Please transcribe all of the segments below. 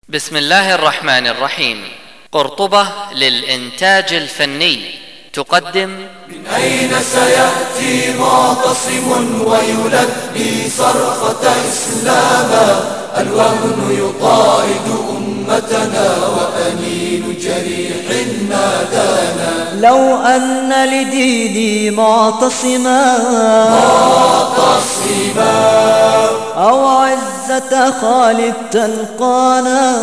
بسم الله الرحمن الرحيم. قرطبة للإنتاج الفني تقدم: من أين سيأتي معتصم ويلبي صرخة إسلاما؟ الوهن يطارد أمتنا وأنين جريح نادانا. لو أن لديني معتصما أو عزة خالد تلقانا.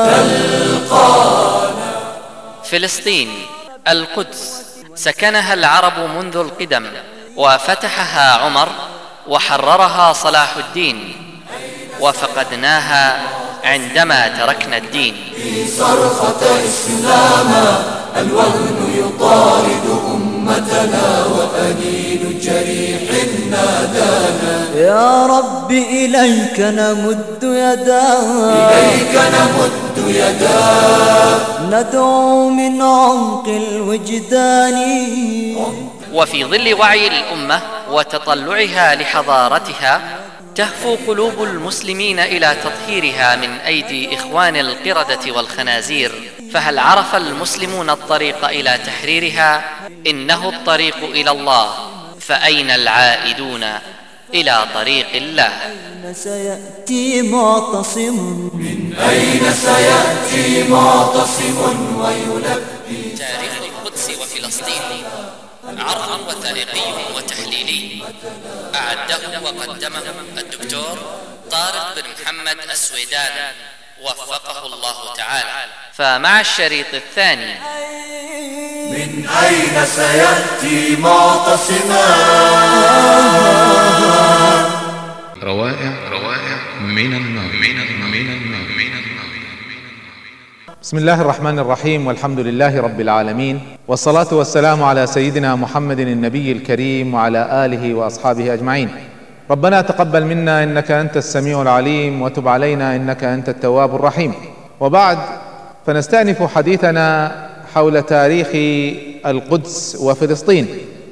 فلسطين القدس سكنها العرب منذ القدم، وفتحها عمر وحررها صلاح الدين، وفقدناها عندما تركنا الدين. في صرخة إسلاما الوهن يطارد أمتنا وأنين جريح نادانا. يا رب إليك نمد يدا، إليك نمد يدا، ندعو من عمق الوجدان. وفي ظل وعي الأمة وتطلعها لحضارتها تهفو قلوب المسلمين إلى تطهيرها من أيدي إخوان القردة والخنازير. فهل عرف المسلمون الطريق إلى تحريرها؟ إنه الطريق إلى الله، فأين العائدون إلى طريق الله؟ أين سيأتي معتصم؟ من أين سيأتي معتصم ويلبي؟ تاريخ القدس وفلسطين عرض وثائقي وتحليلي أعده وقدمه الدكتور طارق بن محمد السويدان وفقه الله تعالى. فمع الشريط الثاني: من أين سيأتي معتصما؟ روائع من النار. بسم الله الرحمن الرحيم، والحمد لله رب العالمين، والصلاة والسلام على سيدنا محمد النبي الكريم وعلى آله وأصحابه أجمعين. ربنا تقبل منا إنك أنت السميع العليم، وتب علينا إنك أنت التواب الرحيم. وبعد، فنستأنف حديثنا حول تاريخ القدس وفلسطين.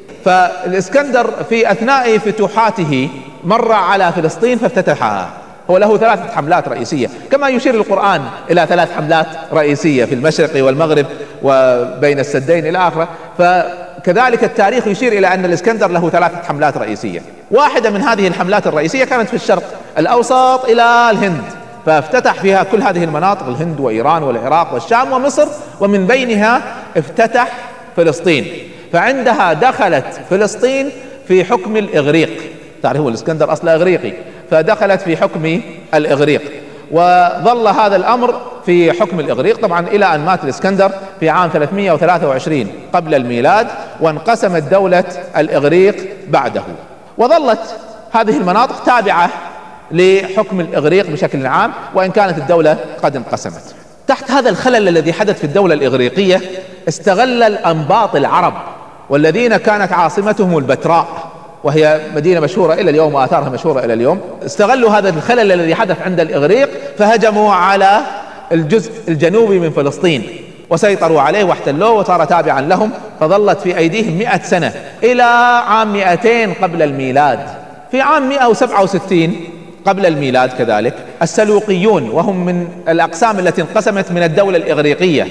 فالإسكندر في أثناء فتوحاته مر على فلسطين فافتتحها. هو له 3 حملات رئيسية، كما يشير القرآن إلى 3 حملات رئيسية في المشرق والمغرب وبين السدين إلى آخره. فكذلك التاريخ يشير إلى أن الإسكندر له 3 حملات رئيسية. واحدة من هذه الحملات الرئيسية كانت في الشرق الأوسط إلى الهند، فافتتح فيها كل هذه المناطق: الهند وإيران والعراق والشام ومصر، ومن بينها افتتح فلسطين. فعندها دخلت فلسطين في حكم الإغريق. تعرفوا الإسكندر أصله إغريقي، فدخلت في حكم الإغريق، وظل هذا الأمر في حكم الإغريق طبعا إلى أن مات الإسكندر في عام 323 قبل الميلاد، وانقسمت دولة الإغريق بعده، وظلت هذه المناطق تابعة لحكم الإغريق بشكل عام، وإن كانت الدولة قد انقسمت. تحت هذا الخلل الذي حدث في الدولة الإغريقية استغل الأنباط العرب، والذين كانت عاصمتهم البتراء، وهي مدينة مشهورة إلى اليوم وآثارها مشهورة إلى اليوم، استغلوا هذا الخلل الذي حدث عند الإغريق فهجموا على الجزء الجنوبي من فلسطين وسيطروا عليه واحتلوه وصار تابعا لهم، فظلت في أيديهم 100 سنة إلى عام 200 قبل الميلاد. في عام 167 قبل الميلاد كذلك السلوقيون، وهم من الأقسام التي انقسمت من الدولة الإغريقية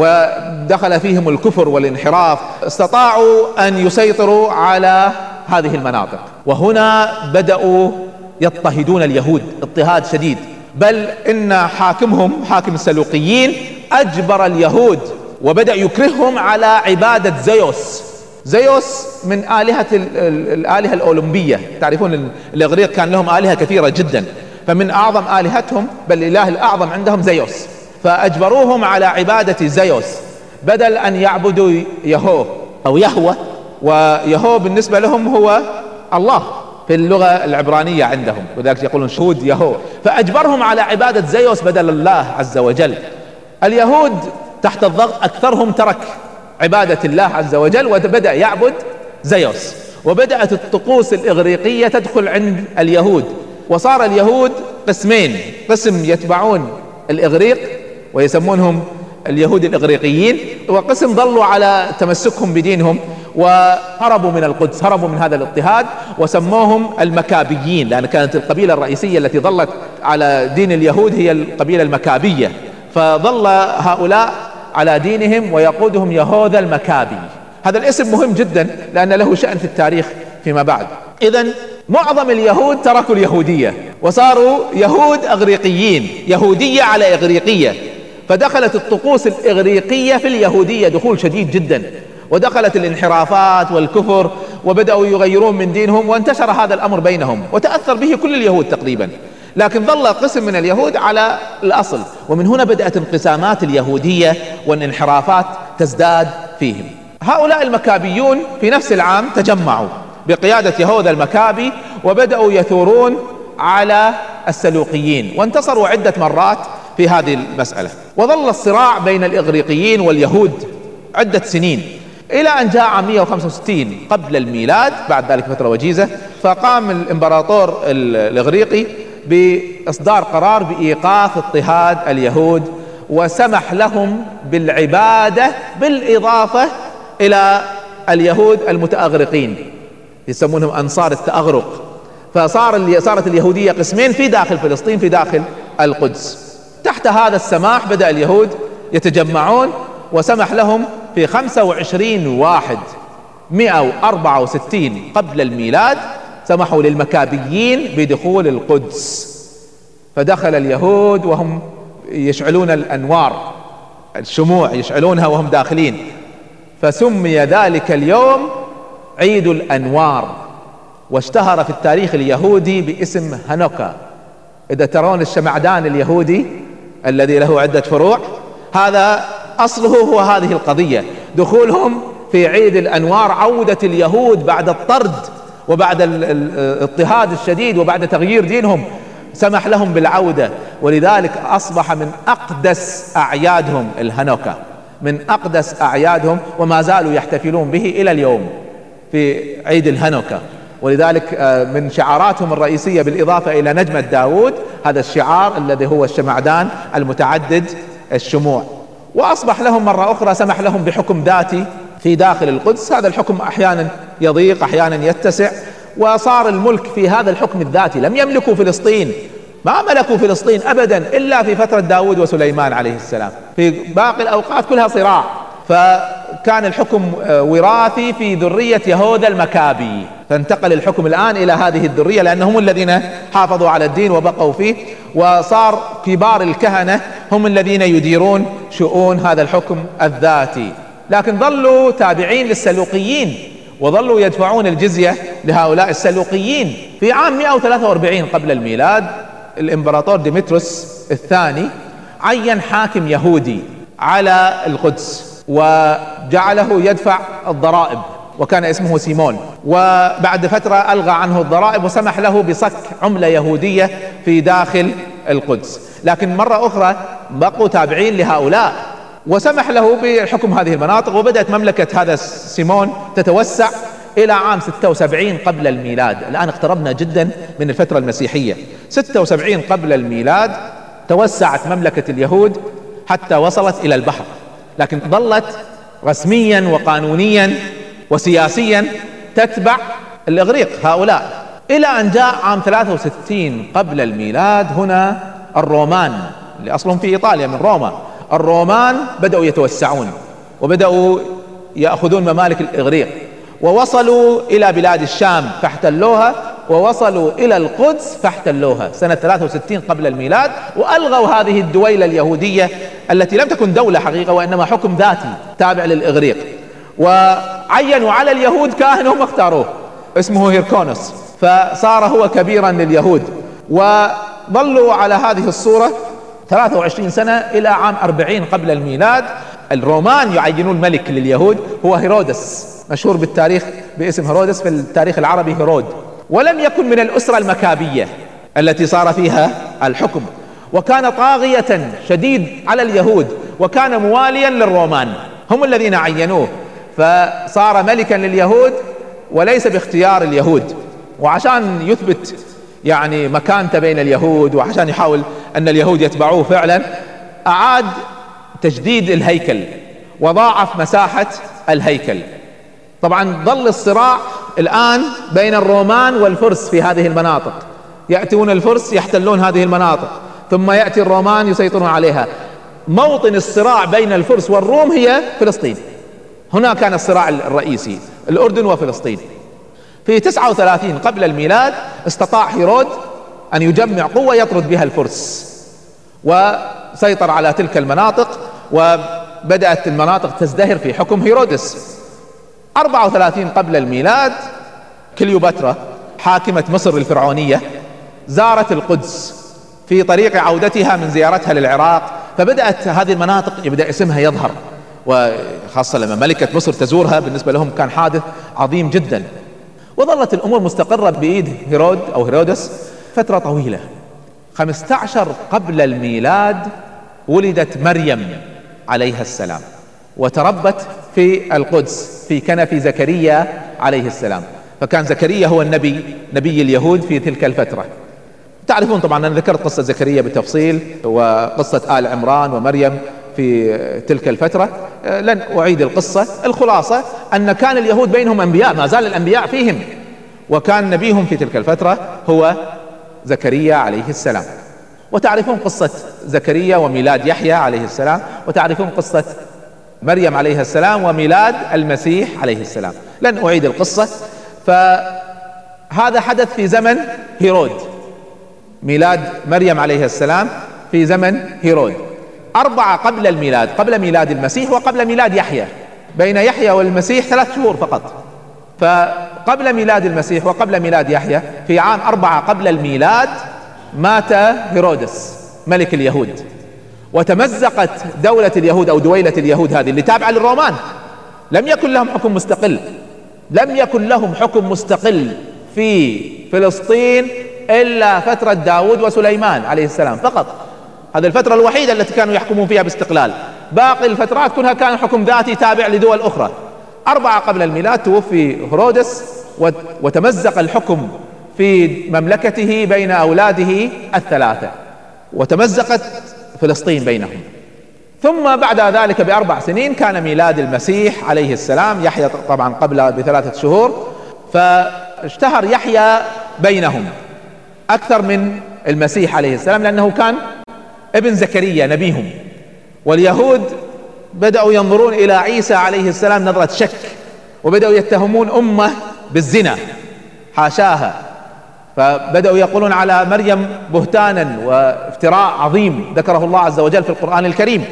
ودخل فيهم الكفر والانحراف، استطاعوا أن يسيطروا على هذه المناطق. وهنا بدأوا يضطهدون اليهود اضطهاد شديد، بل إن حاكمهم حاكم السلوقيين أجبر اليهود وبدأ يكرههم على عبادة زيوس من الآلهة الأولمبية. تعرفون الإغريق كان لهم آلهة كثيرة جدا، فمن أعظم آلهتهم بل الإله الأعظم عندهم زيوس، فأجبروهم على عبادة زيوس بدل أن يعبدوا يهوه أو يهوه. ويهوه بالنسبة لهم هو الله في اللغة العبرانية عندهم، وذلك يقولون شهود يهوه، فأجبرهم على عبادة زيوس بدل الله عز وجل. اليهود تحت الضغط أكثرهم ترك عبادة الله عز وجل وبدأ يعبد زيوس، وبدأت الطقوس الإغريقية تدخل عند اليهود، وصار اليهود قسمين: قسم يتبعون الإغريق ويسمونهم اليهود الإغريقيين، وقسم ظلوا على تمسكهم بدينهم وهربوا من القدس، هربوا من هذا الاضطهاد وسموهم المكابيين، لأن كانت القبيلة الرئيسية التي ظلت على دين اليهود هي القبيلة المكابية فظل هؤلاء على دينهم ويقودهم يهوذا المكابي. هذا الاسم مهم جدا لأن له شأن في التاريخ فيما بعد. إذن معظم اليهود تركوا اليهودية وصاروا يهود أغريقيين، يهودية على إغريقية، فدخلت الطقوس الإغريقية في اليهودية دخول شديد جدا، ودخلت الانحرافات والكفر وبدأوا يغيرون من دينهم، وانتشر هذا الأمر بينهم وتأثر به كل اليهود تقريبا، لكن ظل قسم من اليهود على الأصل. ومن هنا بدأت انقسامات اليهودية والانحرافات تزداد فيهم. هؤلاء المكابيون في نفس العام تجمعوا بقيادة يهوذا المكابي وبدأوا يثورون على السلوقيين، وانتصروا عدة مرات في هذه المسألة. وظل الصراع بين الإغريقيين واليهود عدة سنين إلى أن جاء عام 165 قبل الميلاد، بعد ذلك فترة وجيزة، فقام الإمبراطور الإغريقي بإصدار قرار بإيقاف اضطهاد اليهود وسمح لهم بالعبادة بالإضافة إلى اليهود المتأغرقين، يسمونهم أنصار التأغرق. فصارت اليهودية قسمين في داخل فلسطين في داخل القدس. تحت هذا السماح بدأ اليهود يتجمعون، وسمح لهم في 25/1/164 قبل الميلاد سمحوا للمكابيين بدخول القدس، فدخل اليهود وهم يشعلون الأنوار، الشموع يشعلونها وهم داخلين، فسمي ذلك اليوم عيد الأنوار، واشتهر في التاريخ اليهودي باسم هانوكا. إذا ترون الشمعدان اليهودي الذي له عدة فروع، هذا أصله هو هذه القضية، دخولهم في عيد الأنوار، عودة اليهود بعد الطرد وبعد الاضطهاد الشديد وبعد تغيير دينهم، سمح لهم بالعودة، ولذلك أصبح من أقدس أعيادهم الهانوكا، من أقدس أعيادهم، وما زالوا يحتفلون به إلى اليوم في عيد الهانوكا. ولذلك من شعاراتهم الرئيسية بالإضافة إلى نجمة داود هذا الشعار الذي هو الشمعدان المتعدد الشموع. وأصبح لهم مرة أخرى سمح لهم بحكم ذاتي في داخل القدس، هذا الحكم أحيانا يضيق أحيانا يتسع، وصار الملك في هذا الحكم الذاتي. لم يملكوا فلسطين، ما ملكوا فلسطين أبدا إلا في فترة داود وسليمان عليه السلام، في باقي الأوقات كلها صراع. فكان الحكم وراثي في ذرية يهوذا المكابي، فانتقل الحكم الآن إلى هذه الذرية لأنهم الذين حافظوا على الدين وبقوا فيه، وصار كبار الكهنة هم الذين يديرون شؤون هذا الحكم الذاتي. لكن ظلوا تابعين للسلوقيين وظلوا يدفعون الجزية لهؤلاء السلوقيين. في عام 143 قبل الميلاد الإمبراطور ديمتروس الثاني عين حاكم يهودي على القدس وجعله يدفع الضرائب، وكان اسمه سيمون، وبعد فترة ألغى عنه الضرائب وسمح له بصك عملة يهودية في داخل القدس. لكن مرة أخرى بقوا تابعين لهؤلاء، وسمح له بحكم هذه المناطق، وبدأت مملكة هذا سيمون تتوسع إلى عام 76 قبل الميلاد. الآن اقتربنا جدا من الفترة المسيحية. 76 قبل الميلاد توسعت مملكة اليهود حتى وصلت إلى البحر، لكن ظلت رسميا وقانونيا وسياسيا تتبع الإغريق هؤلاء، إلى أن جاء عام 63 قبل الميلاد. هنا الرومان اللي أصلهم في إيطاليا من روما، الرومان بدأوا يتوسعون وبدأوا يأخذون ممالك الإغريق، ووصلوا إلى بلاد الشام فاحتلوها، ووصلوا إلى القدس فاحتلوها سنة 63 قبل الميلاد، وألغوا هذه الدويلة اليهودية التي لم تكن دولة حقيقة وإنما حكم ذاتي تابع للإغريق، وعينوا على اليهود كاهن هم اختاروه اسمه هيركونوس، فصار هو كبيرا لليهود. وظلوا على هذه الصورة 23 سنة إلى عام 40 قبل الميلاد. الرومان يعينون ملك لليهود هو هيرودس، مشهور بالتاريخ باسم هيرودس، في التاريخ العربي هيرود، ولم يكن من الأسرة المكابية التي صار فيها الحكم، وكان طاغية شديد على اليهود، وكان مواليا للرومان، هم الذين عينوه، فصار ملكا لليهود وليس باختيار اليهود. وعشان يثبت يعني مكانته بين اليهود، وعشان يحاول أن اليهود يتبعوه فعلا، أعاد تجديد الهيكل وضاعف مساحة الهيكل. طبعا ظل الصراع الآن بين الرومان والفرس في هذه المناطق، يأتون الفرس يحتلون هذه المناطق، ثم يأتي الرومان يسيطرون عليها. موطن الصراع بين الفرس والروم هي فلسطين. هنا كان الصراع الرئيسي، الأردن وفلسطين. في 39 قبل الميلاد استطاع هيرود أن يجمع قوة يطرد بها الفرس، وسيطر على تلك المناطق، وبدأت المناطق تزدهر في حكم هيرودس. 34 قبل الميلاد كليوباترا حاكمة مصر الفرعونية زارت القدس في طريق عودتها من زيارتها للعراق، فبدأت هذه المناطق يبدأ اسمها يظهر، وخاصة لما ملكة مصر تزورها بالنسبة لهم كان حادث عظيم جدا. وظلت الأمور مستقرة بإيد هيرود أو هيرودس فترة طويلة. 15 قبل الميلاد ولدت مريم عليها السلام، وتربت في القدس في كنف زكريا عليه السلام، فكان زكريا هو نبي اليهود في تلك الفترة. تعرفون طبعا أنا ذكرت قصة زكريا بالتفصيل وقصة آل عمران ومريم في تلك الفترة، لن أعيد القصة. الخلاصة أن كان اليهود بينهم أنبياء، ما زال الأنبياء فيهم، وكان نبيهم في تلك الفترة هو زكريا عليه السلام. وتعرفون قصة زكريا وميلاد يحيى عليه السلام، وتعرفون قصة مريم عليه السلام وميلاد المسيح عليه السلام، لن أعيد القصة. فهذا حدث في زمن هيرود، ميلاد مريم عليه السلام في زمن هيرود. 4 قبل الميلاد، قبل ميلاد المسيح وقبل ميلاد يحيى، بين يحيى والمسيح 3 شهور فقط. فقبل ميلاد المسيح وقبل ميلاد يحيى في عام 4 قبل الميلاد مات هيرودس ملك اليهود، وتمزقت دولة اليهود أو دويلة اليهود هذه اللي تابعة للرومان. لم يكن لهم حكم مستقل، لم يكن لهم حكم مستقل في فلسطين إلا فترة داود وسليمان عليه السلام فقط. هذه الفترة الوحيدة التي كانوا يحكمون فيها باستقلال، باقي الفترات كلها كان حكم ذاتي تابع لدول أخرى. 4 قبل الميلاد توفي هيرودس، وتمزق الحكم في مملكته بين أولاده ال3، وتمزقت فلسطين بينهم. ثم بعد ذلك ب4 سنين كان ميلاد المسيح عليه السلام، يحيى طبعا قبل ب3 شهور، فاشتهر يحيى بينهم أكثر من المسيح عليه السلام، لأنه كان ابن زكريا نبيهم. واليهود بدأوا ينظرون إلى عيسى عليه السلام نظرة شك، وبدأوا يتهمون أمه بالزنا، حاشاها، فبدأوا يقولون على مريم بهتانا وافتراء عظيم ذكره الله عز وجل في القرآن الكريم.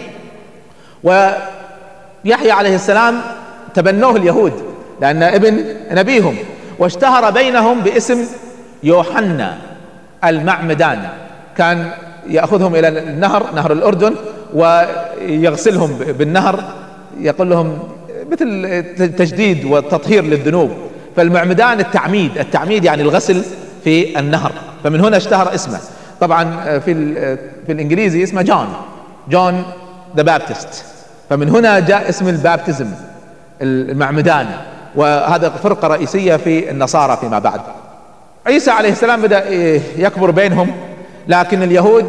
ويحيى عليه السلام تبنوه اليهود لأن ابن نبيهم، واشتهر بينهم باسم يوحنا المعمدان. كان يأخذهم إلى النهر، نهر الأردن، ويغسلهم بالنهر، يقول لهم مثل تجديد وتطهير للذنوب. فالمعمدان التعميد يعني الغسل في النهر، فمن هنا اشتهر اسمه. طبعا في الإنجليزي اسمه جون ذا بابتست، فمن هنا جاء اسم البابتزم المعمدان، وهذا فرقة رئيسية في النصارى فيما بعد. عيسى عليه السلام بدأ يكبر بينهم، لكن اليهود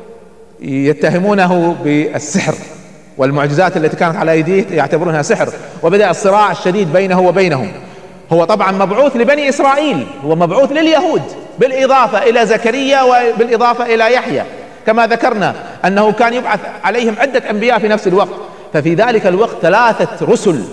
يتهمونه بالسحر، والمعجزات التي كانت على يديه يعتبرونها سحر، وبدأ الصراع الشديد بينه وبينهم. هو طبعا مبعوث لبني إسرائيل، هو مبعوث لليهود، بالإضافة إلى زكريا وبالإضافة إلى يحيى، كما ذكرنا أنه كان يبعث عليهم عدة أنبياء في نفس الوقت. ففي ذلك الوقت 3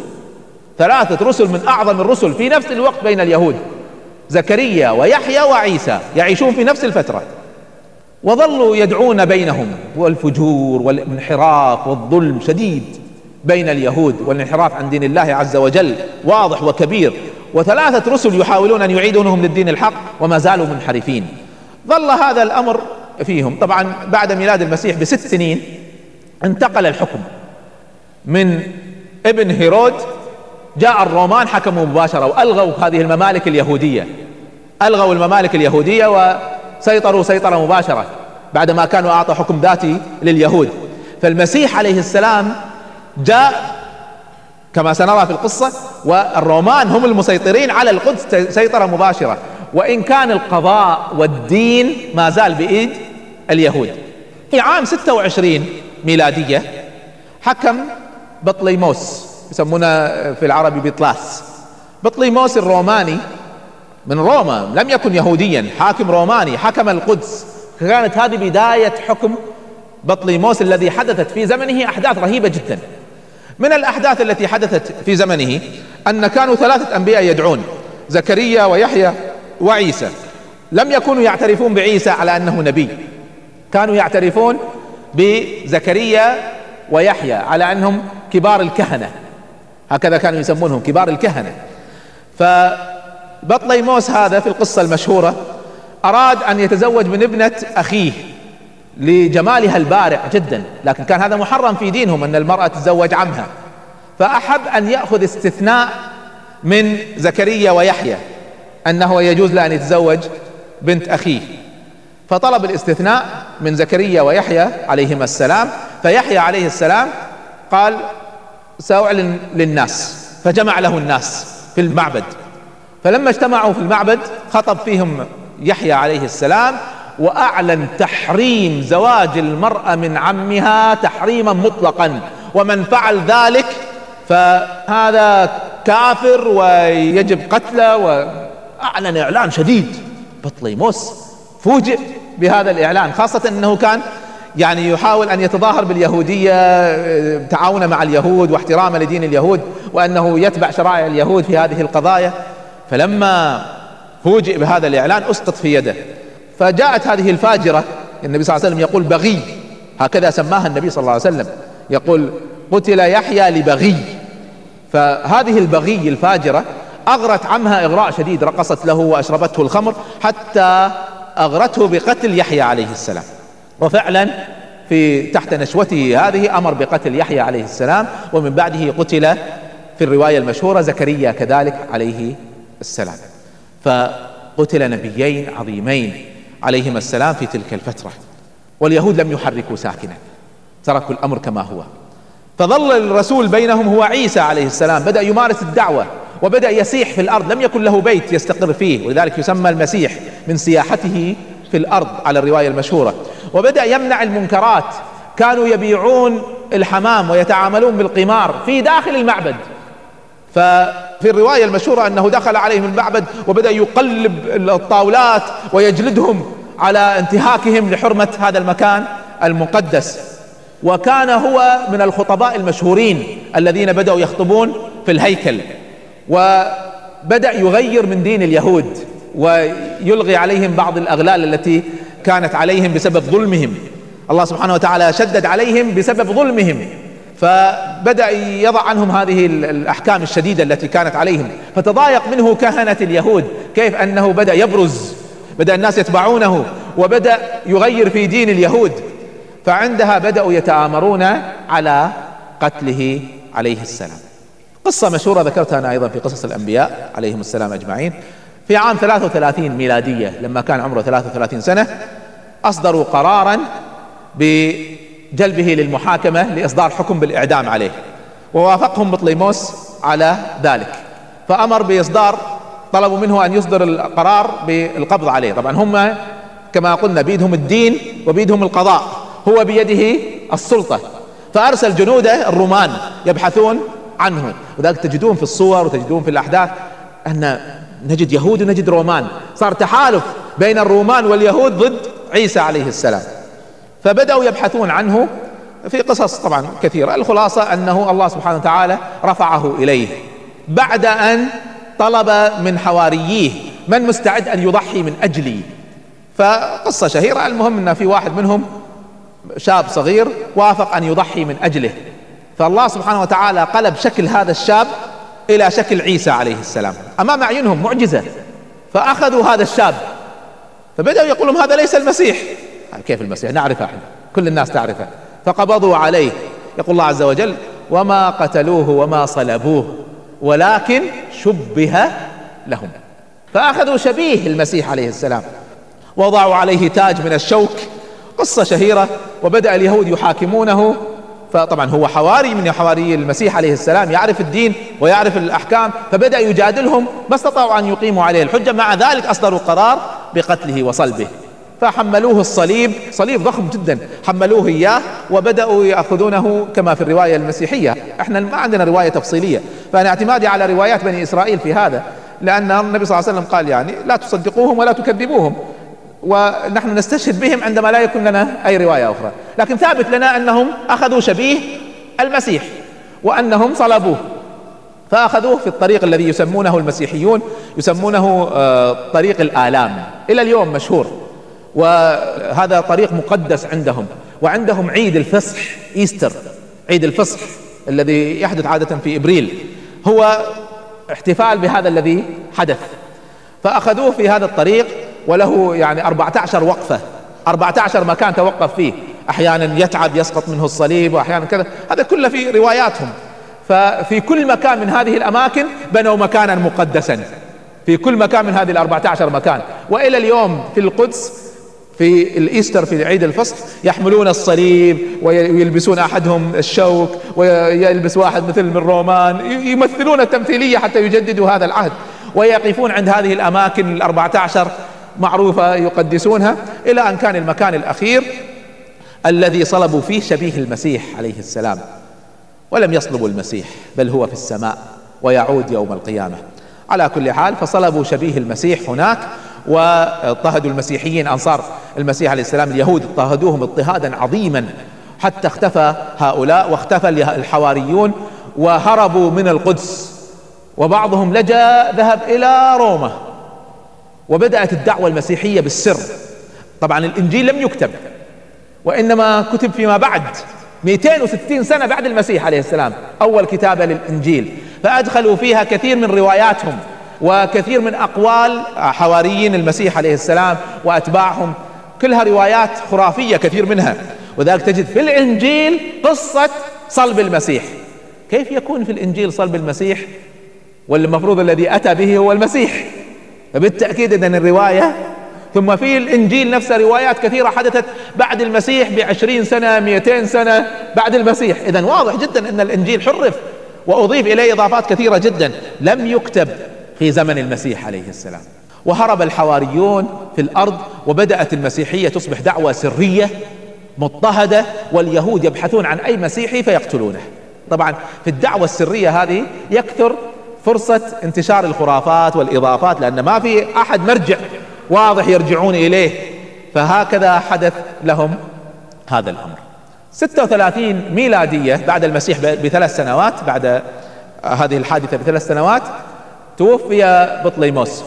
رسل من أعظم الرسل في نفس الوقت بين اليهود، زكريا ويحيى وعيسى، يعيشون في نفس الفترة، وظلوا يدعون بينهم. والفجور والانحراف والظلم شديد بين اليهود، والانحراف عن دين الله عز وجل واضح وكبير، و3 رسل يحاولون أن يعيدونهم للدين الحق وما زالوا منحرفين. ظل هذا الأمر فيهم. طبعا بعد ميلاد المسيح ب6 سنين انتقل الحكم من ابن هيرود، جاء الرومان حكموا مباشرة وألغوا هذه الممالك اليهودية، ألغوا الممالك اليهودية وسيطروا سيطرة مباشرة بعدما كانوا أعطوا حكم ذاتي لليهود. فالمسيح عليه السلام جاء كما سنرى في القصة، والرومان هم المسيطرين على القدس سيطرة مباشرة، وإن كان القضاء والدين ما زال بإيد اليهود. في عام 26 ميلادية حكم بطليموس، يسمونه في العربي بطلاس. بطليموس الروماني من روما، لم يكن يهوديا، حاكم روماني حكم القدس. كانت هذه بداية حكم بطليموس الذي حدثت في زمنه أحداث رهيبة جدا. من الأحداث التي حدثت في زمنه أن كانوا 3 أنبياء يدعون، زكريا ويحيى وعيسى. لم يكونوا يعترفون بعيسى على أنه نبي، كانوا يعترفون بزكريا ويحيى على أنهم كبار الكهنة، هكذا كانوا يسمونهم كبار الكهنة. فبطليموس هذا في القصة المشهورة أراد أن يتزوج من ابنة أخيه لجمالها البارع جدا، لكن كان هذا محرم في دينهم أن المرأة تتزوج عمها، فأحب أن يأخذ استثناء من زكريا ويحيى أنه يجوز له أن يتزوج بنت أخيه، فطلب الاستثناء من زكريا ويحيى عليهما السلام. فيحيى عليه السلام قال سأعلن للناس، فجمع له الناس في المعبد. فلما اجتمعوا في المعبد خطب فيهم يحيى عليه السلام وأعلن تحريم زواج المرأة من عمها تحريما مطلقا، ومن فعل ذلك فهذا كافر ويجب قتله، وأعلن إعلان شديد. بطليموس فوجئ بهذا الإعلان، خاصة أنه كان يعني يحاول أن يتظاهر باليهودية تعاونه مع اليهود واحتراما لدين اليهود، وأنه يتبع شرائع اليهود في هذه القضايا. فلما فوجئ بهذا الإعلان أسقط في يده. فجاءت هذه الفاجرة، النبي صلى الله عليه وسلم يقول بغي، هكذا سماها النبي صلى الله عليه وسلم، يقول قتل يحيى لبغي. فهذه البغي الفاجرة أغرت عمها إغراء شديد، رقصت له وأشربته الخمر حتى أغرته بقتل يحيى عليه السلام. وفعلا في تحت نشوته هذه أمر بقتل يحيى عليه السلام، ومن بعده قتل في الرواية المشهورة زكريا كذلك عليه السلام. فقتل نبيين عظيمين عليهما السلام في تلك الفترة، واليهود لم يحركوا ساكنا، تركوا الأمر كما هو. فظل الرسول بينهم هو عيسى عليه السلام، بدأ يمارس الدعوة وبدأ يسيح في الأرض، لم يكن له بيت يستقر فيه، ولذلك يسمى المسيح من سياحته في الأرض على الرواية المشهورة. وبدأ يمنع المنكرات، كانوا يبيعون الحمام ويتعاملون بالقمار في داخل المعبد. ففي الرواية المشهورة أنه دخل عليهم المعبد وبدأ يقلب الطاولات ويجلدهم على انتهاكهم لحرمة هذا المكان المقدس. وكان هو من الخطباء المشهورين الذين بدأوا يخطبون في الهيكل، وبدأ يغير من دين اليهود ويلغي عليهم بعض الأغلال التي كانت عليهم بسبب ظلمهم. الله سبحانه وتعالى شدد عليهم بسبب ظلمهم، فبدأ يضع عنهم هذه الأحكام الشديدة التي كانت عليهم. فتضايق منه كهنة اليهود، كيف أنه بدأ يبرز، بدأ الناس يتبعونه وبدأ يغير في دين اليهود. فعندها بدأوا يتآمرون على قتله عليه السلام. قصة مشهورة ذكرتها أنا أيضا في قصص الأنبياء عليهم السلام أجمعين. في عام 33 ميلادية لما كان عمره 33 سنة أصدروا قرارا بجلبه للمحاكمة لإصدار حكم بالإعدام عليه، ووافقهم بطليموس على ذلك، فأمر بإصدار، طلبوا منه أن يصدر القرار بالقبض عليه. طبعا هم كما قلنا بيدهم الدين وبيدهم القضاء، هو بيده السلطة، فأرسل جنوده الرومان يبحثون عنه. وذلك تجدون في الصور وتجدون في الأحداث أن نجد يهود ونجد رومان، صار تحالف بين الرومان واليهود ضد عيسى عليه السلام. فبدأوا يبحثون عنه في قصص طبعا كثيرة. الخلاصة أنه الله سبحانه وتعالى رفعه إليه بعد أن طلب من حوارييه من مستعد أن يضحي من أجلي. فقصة شهيرة. المهم أن في واحد منهم شاب صغير وافق أن يضحي من أجله، فالله سبحانه وتعالى قلب شكل هذا الشاب إلى شكل عيسى عليه السلام أمام أعينهم، معجزة. فأخذوا هذا الشاب فبدأوا يقولون هذا ليس المسيح. كيف المسيح؟ نعرفه احنا، كل الناس تعرفه. فقبضوا عليه. يقول الله عز وجل وما قتلوه وما صلبوه ولكن شبه لهم. فأخذوا شبيه المسيح عليه السلام وضعوا عليه تاج من الشوك. قصة شهيرة. وبدأ اليهود يحاكمونه، فطبعا هو حواري من حواري المسيح عليه السلام، يعرف الدين ويعرف الأحكام، فبدأ يجادلهم، ما استطاعوا أن يقيموا عليه الحجة. مع ذلك أصدروا قرار بقتله وصلبه، فحملوه الصليب، صليب ضخم جدا، حملوه إياه وبدأوا يأخذونه كما في الرواية المسيحية. احنا ما عندنا رواية تفصيلية، فأنا اعتمادي على روايات بني إسرائيل في هذا، لأن النبي صلى الله عليه وسلم قال يعني لا تصدقوهم ولا تكذبوهم، ونحن نستشهد بهم عندما لا يكون لنا أي رواية أخرى، لكن ثابت لنا أنهم أخذوا شبيه المسيح وأنهم صلبوه، فأخذوه في الطريق الذي يسمونه المسيحيون يسمونه طريق الآلام، إلى اليوم مشهور، وهذا طريق مقدس عندهم. وعندهم عيد الفصح إيستر، عيد الفصح الذي يحدث عادة في إبريل، هو احتفال بهذا الذي حدث. فأخذوه في هذا الطريق، وله يعني 14 وقفة، 14 مكان توقف فيه، أحيانا يتعب يسقط منه الصليب وأحيانا كذا، هذا كله في رواياتهم. ففي كل مكان من هذه الأماكن بنوا مكانا مقدسا، في كل مكان من هذه 14 مكان. وإلى اليوم في القدس في الإيستر في عيد الفصح يحملون الصليب ويلبسون أحدهم الشوك ويلبس واحد مثل من الرومان، يمثلون التمثيلية حتى يجددوا هذا العهد، ويقفون عند هذه الأماكن 14 معروفة يقدسونها، إلى أن كان المكان الأخير الذي صلبوا فيه شبيه المسيح عليه السلام. ولم يصلبوا المسيح بل هو في السماء ويعود يوم القيامة. على كل حال فصلبوا شبيه المسيح هناك، واضطهدوا المسيحيين أنصار المسيح عليه السلام اليهود، اضطهدوهم اضطهادا عظيما حتى اختفى هؤلاء واختفى الحواريون وهربوا من القدس، وبعضهم ذهب إلى روما، وبدأت الدعوة المسيحية بالسر. طبعا الإنجيل لم يكتب، وإنما كتب فيما بعد 260 سنة بعد المسيح عليه السلام أول كتابة للإنجيل، فأدخلوا فيها كثير من رواياتهم وكثير من أقوال حواريين المسيح عليه السلام وأتباعهم، كلها روايات خرافية كثير منها. وذلك تجد في الإنجيل قصة صلب المسيح. كيف يكون في الإنجيل صلب المسيح والمفروض الذي أتى به هو المسيح؟ فبالتأكيد إذن الرواية. ثم في الإنجيل نفسه روايات كثيرة حدثت بعد المسيح ب20 سنة 200 سنة بعد المسيح. إذن واضح جدا أن الإنجيل حرف وأضيف إليه إضافات كثيرة جدا، لم يكتب في زمن المسيح عليه السلام. وهرب الحواريون في الأرض، وبدأت المسيحية تصبح دعوة سرية مضطهدة، واليهود يبحثون عن أي مسيحي فيقتلونه. طبعا في الدعوة السرية هذه يكثر فرصة انتشار الخرافات والإضافات، لأن ما في أحد مرجع واضح يرجعون إليه، فهكذا حدث لهم هذا الأمر. 36 ميلادية بعد المسيح ب3 سنوات، بعد هذه الحادثة ب3 سنوات، توفي بطليموس،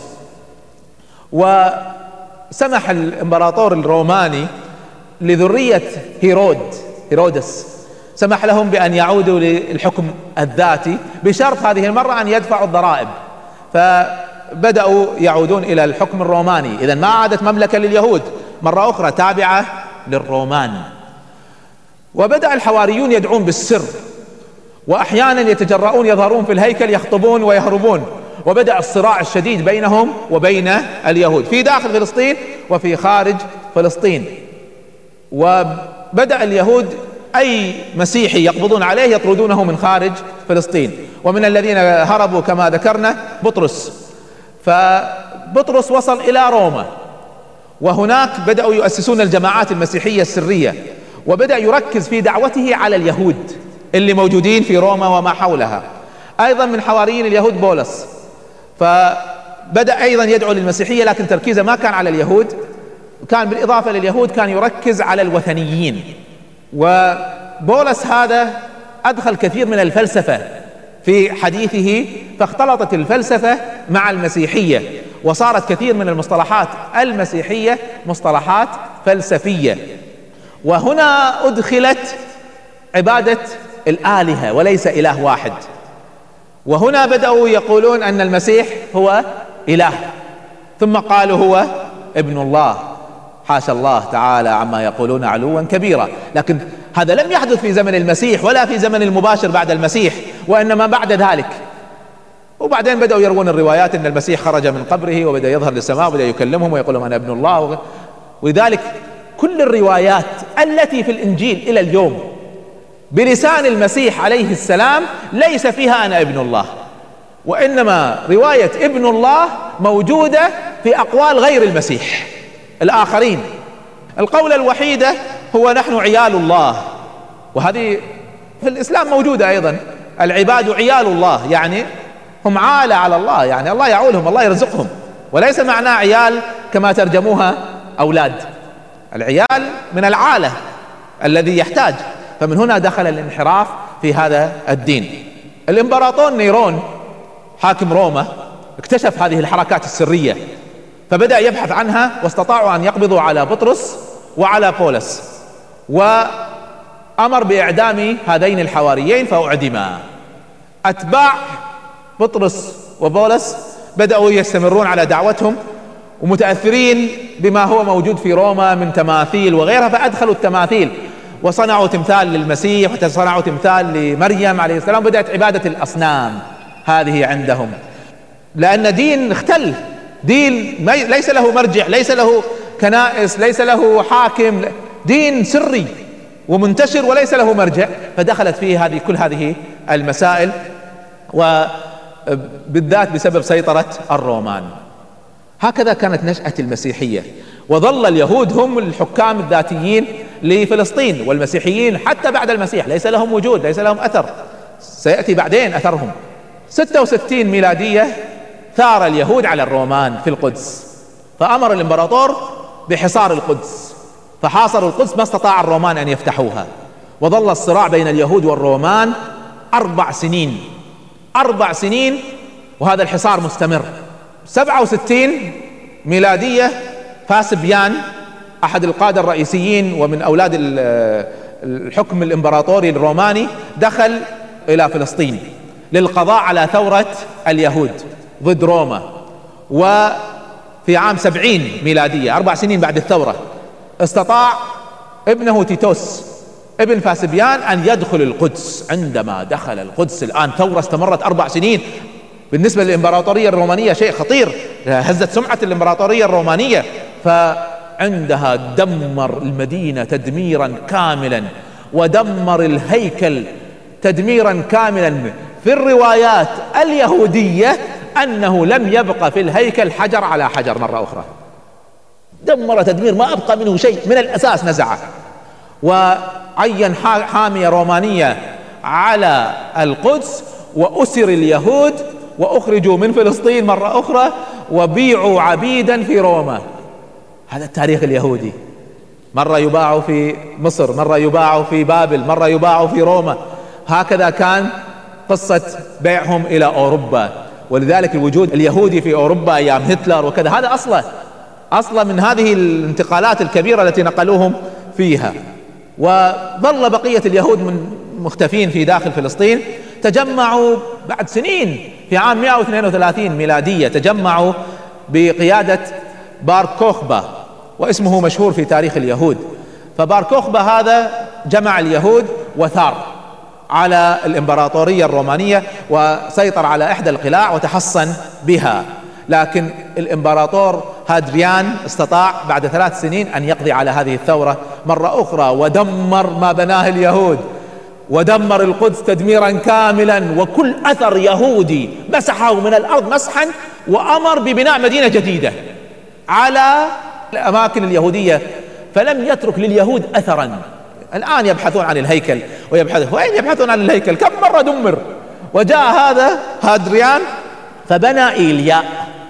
وسمح الإمبراطور الروماني لذرية هيرودس، سمح لهم بأن يعودوا للحكم الذاتي بشرط هذه المرة أن يدفعوا الضرائب، فبدأوا يعودون إلى الحكم الروماني. إذن ما عادت مملكة لليهود، مرة أخرى تابعة للرومان. وبدأ الحواريون يدعون بالسر، وأحيانا يتجرؤون يظهرون في الهيكل يخطبون ويهربون، وبدأ الصراع الشديد بينهم وبين اليهود في داخل فلسطين وفي خارج فلسطين. وبدأ اليهود أي مسيحي يقبضون عليه يطردونه من خارج فلسطين. ومن الذين هربوا كما ذكرنا بطرس، فبطرس وصل إلى روما، وهناك بدأوا يؤسسون الجماعات المسيحية السرية، وبدأ يركز في دعوته على اليهود اللي موجودين في روما وما حولها. أيضا من حواريين اليهود بولس، فبدأ أيضا يدعو للمسيحية، لكن تركيزه ما كان على اليهود، كان بالإضافة لليهود كان يركز على الوثنيين. وبولس هذا أدخل كثير من الفلسفة في حديثه، فاختلطت الفلسفة مع المسيحية، وصارت كثير من المصطلحات المسيحية مصطلحات فلسفية. وهنا أدخلت عبادة الآلهة وليس إله واحد، وهنا بدأوا يقولون أن المسيح هو إله، ثم قالوا هو ابن الله، حاشا الله تعالى عما يقولون علوا كبيرا. لكن هذا لم يحدث في زمن المسيح ولا في زمن المباشر بعد المسيح، وإنما بعد ذلك. وبعدين بدأوا يروون الروايات أن المسيح خرج من قبره وبدأ يظهر للسماء وبدأ يكلمهم ويقول لهم أنا ابن الله. ولذلك كل الروايات التي في الإنجيل إلى اليوم بلسان المسيح عليه السلام ليس فيها أنا ابن الله، وإنما رواية ابن الله موجودة في أقوال غير المسيح الآخرين. القول الوحيدة هو نحن عيال الله، وهذه في الإسلام موجودة أيضا، العباد عيال الله، يعني هم عالة على الله، يعني الله يعولهم، الله يرزقهم، وليس معناه عيال كما ترجموها أولاد، العيال من العالة الذي يحتاج. فمن هنا دخل الانحراف في هذا الدين. الإمبراطور نيرون حاكم روما اكتشف هذه الحركات السرية، فبدأ يبحث عنها، واستطاعوا أن يقبضوا على بطرس وعلى بولس، وأمر بإعدام هذين الحواريين فأعدما. أتباع بطرس وبولس بدأوا يستمرون على دعوتهم ومتأثرين بما هو موجود في روما من تماثيل وغيرها، فأدخلوا التماثيل وصنعوا تمثال للمسيح وصنعوا تمثال لمريم عليه السلام. بدأت عبادة الأصنام هذه عندهم، لأن دين اختل، دين ليس له مرجع، ليس له كنائس، ليس له حاكم، دين سري ومنتشر وليس له مرجع. فدخلت فيه كل هذه المسائل، وبالذات بسبب سيطرة الرومان. هكذا كانت نشأة المسيحية، وظل اليهود هم الحكام الذاتيين لفلسطين، والمسيحيين حتى بعد المسيح ليس لهم وجود، ليس لهم أثر، سيأتي بعدين أثرهم. 66 ميلادية ثار اليهود على الرومان في القدس، فأمر الإمبراطور بحصار القدس، فحاصروا القدس، ما استطاع الرومان أن يفتحوها، وظل الصراع بين اليهود والرومان 4 سنين، 4 سنين، وهذا الحصار مستمر. 67 ميلادية فاسبيان أحد القادة الرئيسيين ومن أولاد الحكم الإمبراطوري الروماني دخل إلى فلسطين للقضاء على ثورة اليهود ضد روما. وفي عام 70 ميلادية 4 سنين بعد الثورة استطاع ابنه تيتوس ابن فاسبيان أن يدخل القدس. عندما دخل القدس الآن ثورة استمرت 4 سنين، بالنسبة للإمبراطورية الرومانية شيء خطير، هزت سمعة الإمبراطورية الرومانية. فعندها دمر المدينة تدميرا كاملا، ودمر الهيكل تدميرا كاملا. في الروايات اليهودية أنه لم يبقى في الهيكل حجر على حجر مرة أخرى، دمر تدمير ما أبقى منه شيء، من الأساس نزعه. وعين حامية رومانية على القدس، وأسر اليهود وأخرجوا من فلسطين مرة أخرى وبيعوا عبيدا في روما. هذا التاريخ اليهودي، مرة يباعوا في مصر، مرة يباعوا في بابل، مرة يباعوا في روما. هكذا كان قصة بيعهم إلى أوروبا. ولذلك الوجود اليهودي في أوروبا أيام هتلر وكذا هذا أصلا من هذه الانتقالات الكبيرة التي نقلوهم فيها. وظل بقية اليهود مختفين في داخل فلسطين. تجمعوا بعد سنين في عام 132 ميلادية، تجمعوا بقيادة بار كوخبا، واسمه مشهور في تاريخ اليهود. فبار كوخبا هذا جمع اليهود وثار على الإمبراطورية الرومانية، وسيطر على إحدى القلاع وتحصن بها. لكن الإمبراطور هادريان استطاع بعد 3 سنين أن يقضي على هذه الثورة مرة أخرى، ودمر ما بناه اليهود، ودمر القدس تدميرا كاملا، وكل أثر يهودي مسحه من الأرض مسحا، وأمر ببناء مدينة جديدة على الأماكن اليهودية، فلم يترك لليهود أثرا. الآن يبحثون عن الهيكل وين يبحثون عن الهيكل؟ كم مرة دمر. وجاء هذا هادريان فبنى إيلياء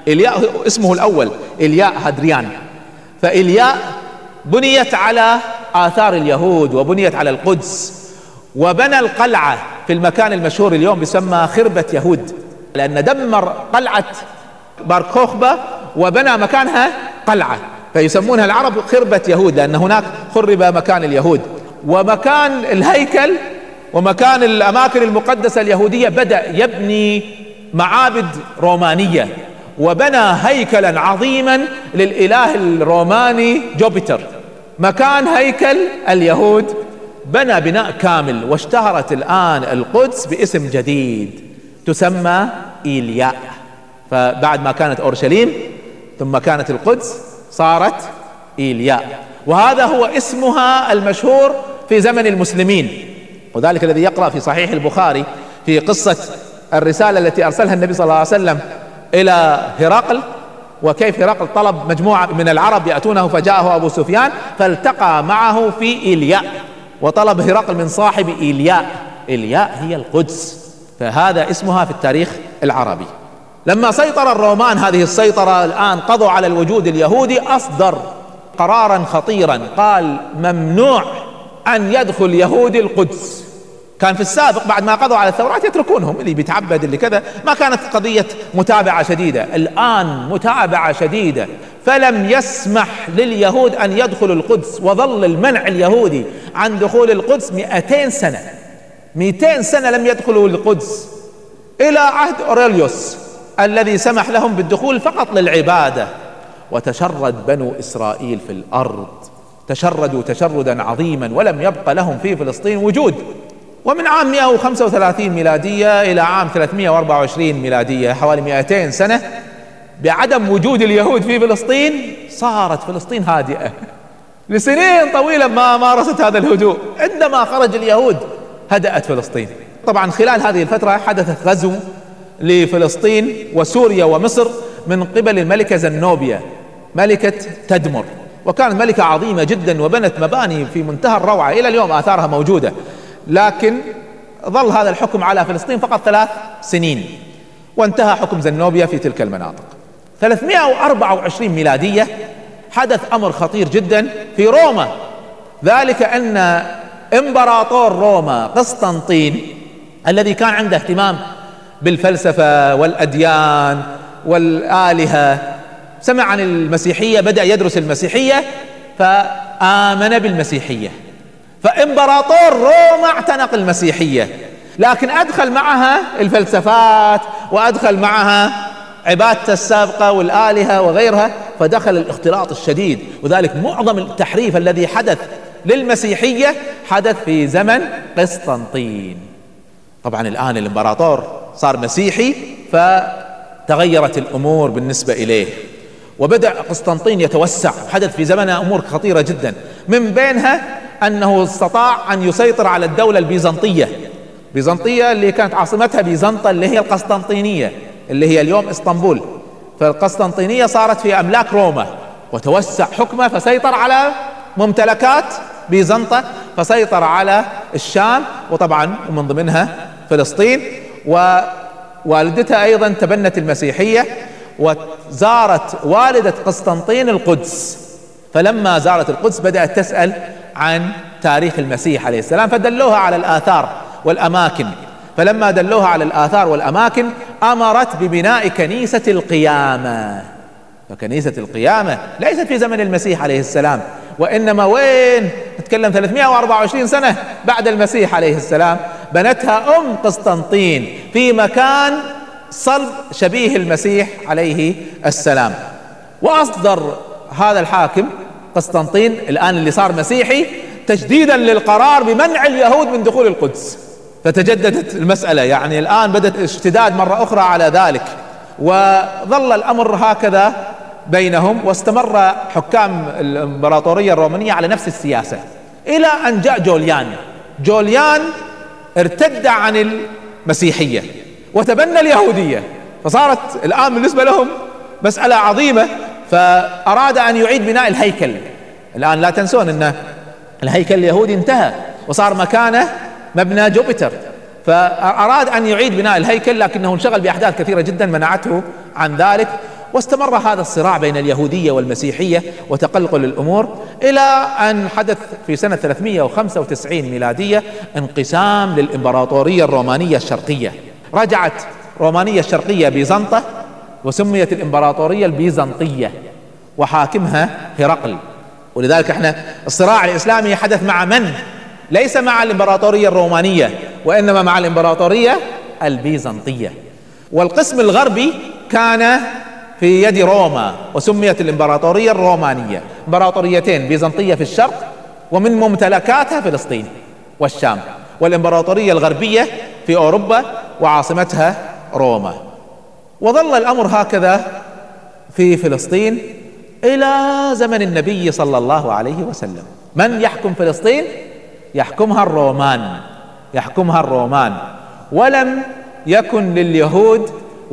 اسمه الأول إيلياء هادريان. فإيلياء بنيت على آثار اليهود وبنيت على القدس، وبنى القلعة في المكان المشهور اليوم يسمى خربة يهود، لأن دمر قلعة بار كوخبا وبنى مكانها قلعة، فيسمونها العرب خربة يهود، لأن هناك خرب مكان اليهود. ومكان الهيكل ومكان الأماكن المقدسة اليهودية بدأ يبني معابد رومانية، وبنى هيكلا عظيما للإله الروماني جوبيتر مكان هيكل اليهود. بنى بناء كامل، واشتهرت الآن القدس باسم جديد تسمى إيلياء. فبعد ما كانت أورشليم ثم كانت القدس صارت إيلياء، وهذا هو اسمها المشهور في زمن المسلمين. وذلك الذي يقرأ في صحيح البخاري في قصة الرسالة التي أرسلها النبي صلى الله عليه وسلم إلى هرقل، وكيف هرقل طلب مجموعة من العرب يأتونه، فجاءه أبو سفيان فالتقى معه في إيلياء، وطلب هرقل من صاحب إيلياء. إيلياء هي القدس، فهذا اسمها في التاريخ العربي. لما سيطر الرومان هذه السيطرة الآن قضوا على الوجود اليهودي، أصدر قرارا خطيرا، قال ممنوع أن يدخل يهودي القدس. كان في السابق بعد ما قضوا على الثورات يتركونهم، اللي بيتعبد اللي كذا، ما كانت قضية متابعة شديدة. الآن متابعة شديدة، فلم يسمح لليهود أن يدخلوا القدس، وظل المنع اليهودي عن دخول القدس 200 سنة. 200 سنة لم يدخلوا القدس، إلى عهد أوريليوس الذي سمح لهم بالدخول فقط للعبادة. وتشرد بنو إسرائيل في الأرض، تشردوا تشردا عظيما، ولم يبق لهم في فلسطين وجود. ومن عام 135 ميلادية إلى عام 324 ميلادية، حوالي 200 سنة بعدم وجود اليهود في فلسطين، صارت فلسطين هادئة. لسنين طويلة ما مارست هذا الهدوء، عندما خرج اليهود هدأت فلسطين. طبعا خلال هذه الفترة حدث غزو لفلسطين وسوريا ومصر من قبل الملكة زنوبيا، ملكة تدمر، وكانت ملكة عظيمة جدا وبنت مباني في منتهى الروعة، إلى اليوم آثارها موجودة. لكن ظل هذا الحكم على فلسطين فقط 3 سنين، وانتهى حكم زنوبيا في تلك المناطق. 324 ميلادية حدث أمر خطير جدا في روما، ذلك أن إمبراطور روما قسطنطين الذي كان عنده اهتمام بالفلسفة والأديان والآلهة، سمع عن المسيحية، بدأ يدرس المسيحية فآمن بالمسيحية، فإمبراطور روما اعتنق المسيحية، لكن أدخل معها الفلسفات وأدخل معها عبادة السابقة والآلهة وغيرها، فدخل الاختلاط الشديد. وذلك معظم التحريف الذي حدث للمسيحية حدث في زمن قسطنطين. طبعا الآن الإمبراطور صار مسيحي، فتغيرت الأمور بالنسبة إليه، وبدأ قسطنطين يتوسع. حدث في زمنه أمور خطيرة جدا، من بينها أنه استطاع أن يسيطر على الدولة البيزنطية. بيزنطية اللي كانت عاصمتها بيزنطة، اللي هي القسطنطينية اللي هي اليوم اسطنبول، فالقسطنطينية صارت في أملاك روما، وتوسع حكمه فسيطر على ممتلكات بيزنطة، فسيطر على الشام، وطبعا من ضمنها فلسطين. ووالدتها أيضا تبنت المسيحية، وزارت والدة قسطنطين القدس، فلما زارت القدس بدأت تسأل عن تاريخ المسيح عليه السلام، فدلوها على الآثار والأماكن. فلما دلوها على الآثار والأماكن أمرت ببناء كنيسة القيامة. فكنيسة القيامة ليست في زمن المسيح عليه السلام، وإنما وين نتكلم 324 سنة بعد المسيح عليه السلام، بنتها قسطنطين في مكان صلب شبيه المسيح عليه السلام. وأصدر هذا الحاكم قسطنطين الآن اللي صار مسيحي تجديدا للقرار بمنع اليهود من دخول القدس، فتجددت المسألة، يعني الآن بدأت اشتداد مرة أخرى على ذلك. وظل الأمر هكذا بينهم، واستمر حكام الإمبراطورية الرومانية على نفس السياسة إلى أن جاء جوليان ارتد عن المسيحية وتبنى اليهودية، فصارت الآن بالنسبة لهم مسألة عظيمة. فأراد أن يعيد بناء الهيكل. الآن لا تنسون أن الهيكل اليهودي انتهى وصار مكانه مبنى جوبيتر، فأراد أن يعيد بناء الهيكل، لكنه انشغل بأحداث كثيرة جدا منعته عن ذلك. واستمر هذا الصراع بين اليهودية والمسيحية وتقلقل الأمور، إلى أن حدث في سنة 395 ميلادية انقسام للإمبراطورية الرومانية الشرقية. رجعت رومانية الشرقية بيزنطة، وسميت الإمبراطورية البيزنطية، وحاكمها هرقل. ولذلك احنا الصراع الإسلامي حدث مع من؟ ليس مع الإمبراطورية الرومانية، وإنما مع الإمبراطورية البيزنطية. والقسم الغربي كان في يد روما، وسميت الإمبراطورية الرومانية. إمبراطوريتين، بيزنطية في الشرق ومن ممتلكاتها فلسطين والشام، والإمبراطورية الغربية في أوروبا وعاصمتها روما. وظل الأمر هكذا في فلسطين إلى زمن النبي صلى الله عليه وسلم. من يحكم فلسطين؟ يحكمها الرومان. ولم يكن لليهود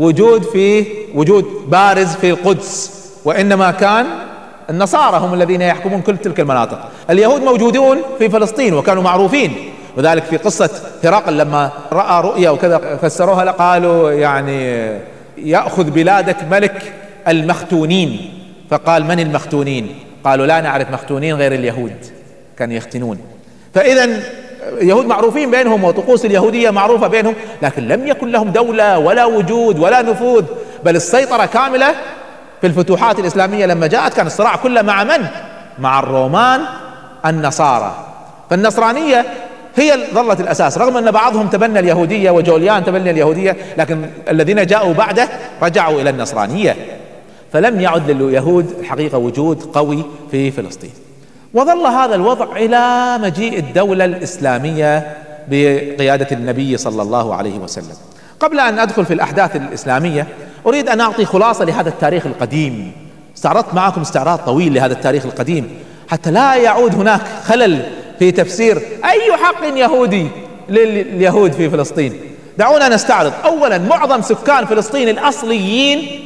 وجود بارز في القدس، وإنما كان النصارى هم الذين يحكمون كل تلك المناطق. اليهود موجودون في فلسطين وكانوا معروفين، وذلك في قصة هرقل لما رأى رؤيا وكذا فسروها، قالوا يأخذ بلادك ملك المختونين، فقال من المختونين؟ قالوا لا نعرف مختونين غير اليهود، كانوا يختنون. فإذا اليهود معروفين بينهم وطقوس اليهودية معروفة بينهم، لكن لم يكن لهم دولة ولا وجود ولا نفوذ، بل السيطرة كاملة في الفتوحات الإسلامية لما جاءت كان الصراع كله مع من؟ مع الرومان النصارى. فالنصرانية هي ظلت الأساس، رغم أن بعضهم تبنى اليهودية وجوليان تبنى اليهودية، لكن الذين جاءوا بعده رجعوا إلى النصرانية، فلم يعد لليهود الحقيقة وجود قوي في فلسطين. وظل هذا الوضع إلى مجيء الدولة الإسلامية بقيادة النبي صلى الله عليه وسلم. قبل أن أدخل في الأحداث الإسلامية أريد أن أعطي خلاصة لهذا التاريخ القديم. استعرضت معكم استعراض طويل لهذا التاريخ القديم حتى لا يعود هناك خلل في تفسير أي حق يهودي لليهود في فلسطين. دعونا نستعرض. أولا، معظم سكان فلسطين الأصليين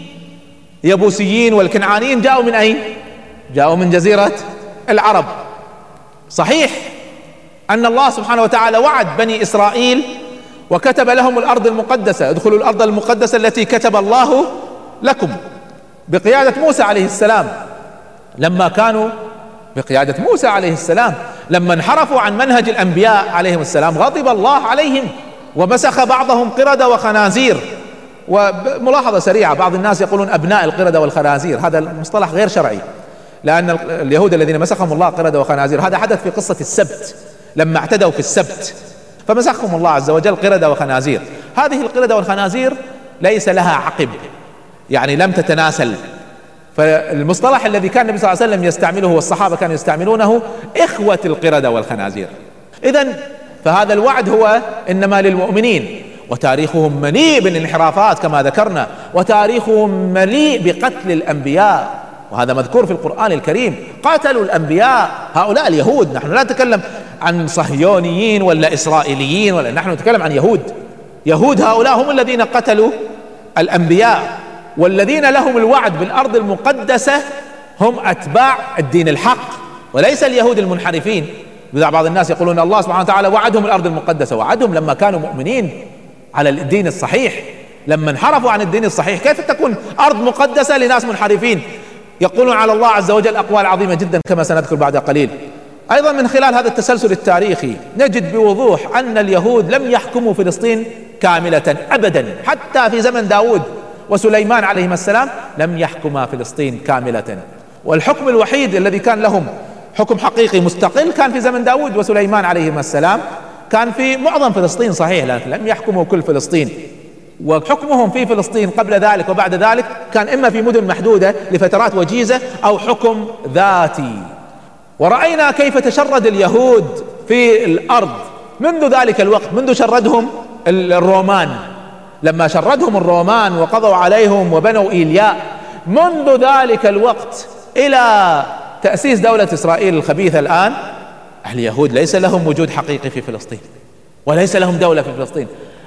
يبوسيين والكنعانيين جاءوا من أين؟ جاءوا من جزيرة العرب. صحيح أن الله سبحانه وتعالى وعد بني إسرائيل وكتب لهم الأرض المقدسة، ادخلوا الأرض المقدسة التي كتب الله لكم، بقيادة موسى عليه السلام. لما كانوا بقيادة موسى عليه السلام لما انحرفوا عن منهج الأنبياء عليهم السلام غضب الله عليهم ومسخ بعضهم قردة وخنازير. وملاحظة سريعة، بعض الناس يقولون أبناء القردة والخنازير، هذا المصطلح غير شرعي، لأن اليهود الذين مسخهم الله قردة وخنازير هذا حدث في قصة السبت، لما اعتدوا في السبت فمسخهم الله عز وجل قردة وخنازير. هذه القردة والخنازير ليس لها عقب، يعني لم تتناسل. فالمصطلح الذي كان النبي صلى الله عليه وسلم يستعمله والصحابة كانوا يستعملونه إخوة القردة والخنازير. إذن فهذا الوعد هو إنما للمؤمنين، وتاريخهم مليء بالانحرافات كما ذكرنا، وتاريخهم مليء بقتل الأنبياء، وهذا مذكور في القرآن الكريم. قاتلوا الأنبياء هؤلاء اليهود. نحن لا نتكلم عن صهيونيين ولا إسرائيليين، ولا نحن نتكلم عن يهود. يهود هؤلاء هم الذين قتلوا الأنبياء، والذين لهم الوعد بالأرض المقدسة هم أتباع الدين الحق وليس اليهود المنحرفين. بعض الناس يقولون الله سبحانه وتعالى وعدهم الأرض المقدسة، وعدهم لما كانوا مؤمنين على الدين الصحيح. لما انحرفوا عن الدين الصحيح كيف تكون أرض مقدسة لناس منحرفين؟ يقولون على الله عز وجل أقوال عظيمة جدا كما سنذكر بعد قليل. أيضا من خلال هذا التسلسل التاريخي نجد بوضوح أن اليهود لم يحكموا فلسطين كاملة أبدا، حتى في زمن داود وسليمان عليهما السلام لم يحكما فلسطين كاملة. والحكم الوحيد الذي كان لهم حكم حقيقي مستقل كان في زمن داود وسليمان عليهما السلام، كان في معظم فلسطين صحيح، لكن لم يحكموا كل فلسطين. وحكمهم في فلسطين قبل ذلك وبعد ذلك كان إما في مدن محدودة لفترات وجيزة أو حكم ذاتي. ورأينا كيف تشرد اليهود في الأرض منذ ذلك الوقت، منذ شردهم الرومان. لما شردهم الرومان وقضوا عليهم وبنوا إيلياء، منذ ذلك الوقت إلى تأسيس دولة إسرائيل الخبيثة الآن، اليهود ليس لهم وجود حقيقي في فلسطين وليس لهم دولة في فلسطين.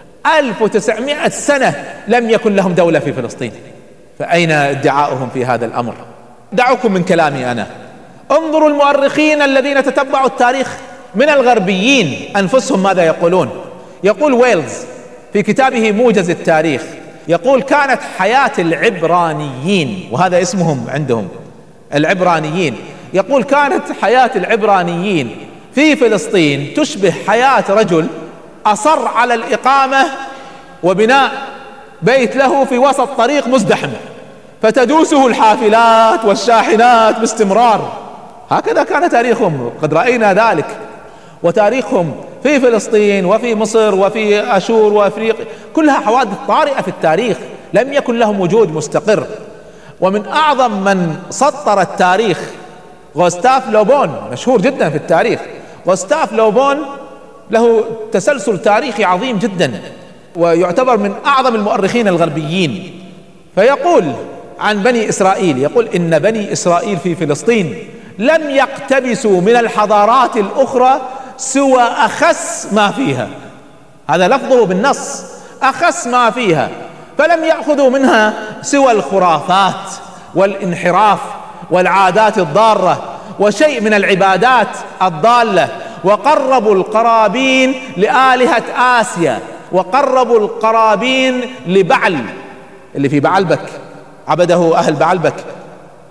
1900 سنة لم يكن لهم دولة في فلسطين، فأين ادعاؤهم في هذا الأمر؟ دعوكم من كلامي أنا، انظروا المؤرخين الذين تتبعوا التاريخ من الغربيين أنفسهم ماذا يقولون. يقول ويلز في كتابه موجز التاريخ، يقول كانت حياة العبرانيين، وهذا اسمهم عندهم العبرانيين، يقول كانت حياة العبرانيين في فلسطين تشبه حياة رجل أصر على الإقامة وبناء بيت له في وسط طريق مزدحم فتدوسه الحافلات والشاحنات باستمرار. هكذا كان تاريخهم، قد رأينا ذلك. وتاريخهم في فلسطين وفي مصر وفي أشور وأفريقيا كلها حوادث طارئة في التاريخ، لم يكن لهم وجود مستقر. ومن أعظم من سطر التاريخ غوستاف لوبون، مشهور جدا في التاريخ. غوستاف لوبون له تسلسل تاريخي عظيم جدا، ويعتبر من أعظم المؤرخين الغربيين. فيقول عن بني إسرائيل، يقول إن بني إسرائيل في فلسطين لم يقتبسوا من الحضارات الأخرى سوى أخس ما فيها، هذا لفظه بالنص، أخس ما فيها، فلم يأخذوا منها سوى الخرافات والانحراف والعادات الضارة وشيء من العبادات الضالة. وقربوا القرابين لآلهة آسيا، وقربوا القرابين لبعل اللي في بعلبك، عبده أهل بعلبك،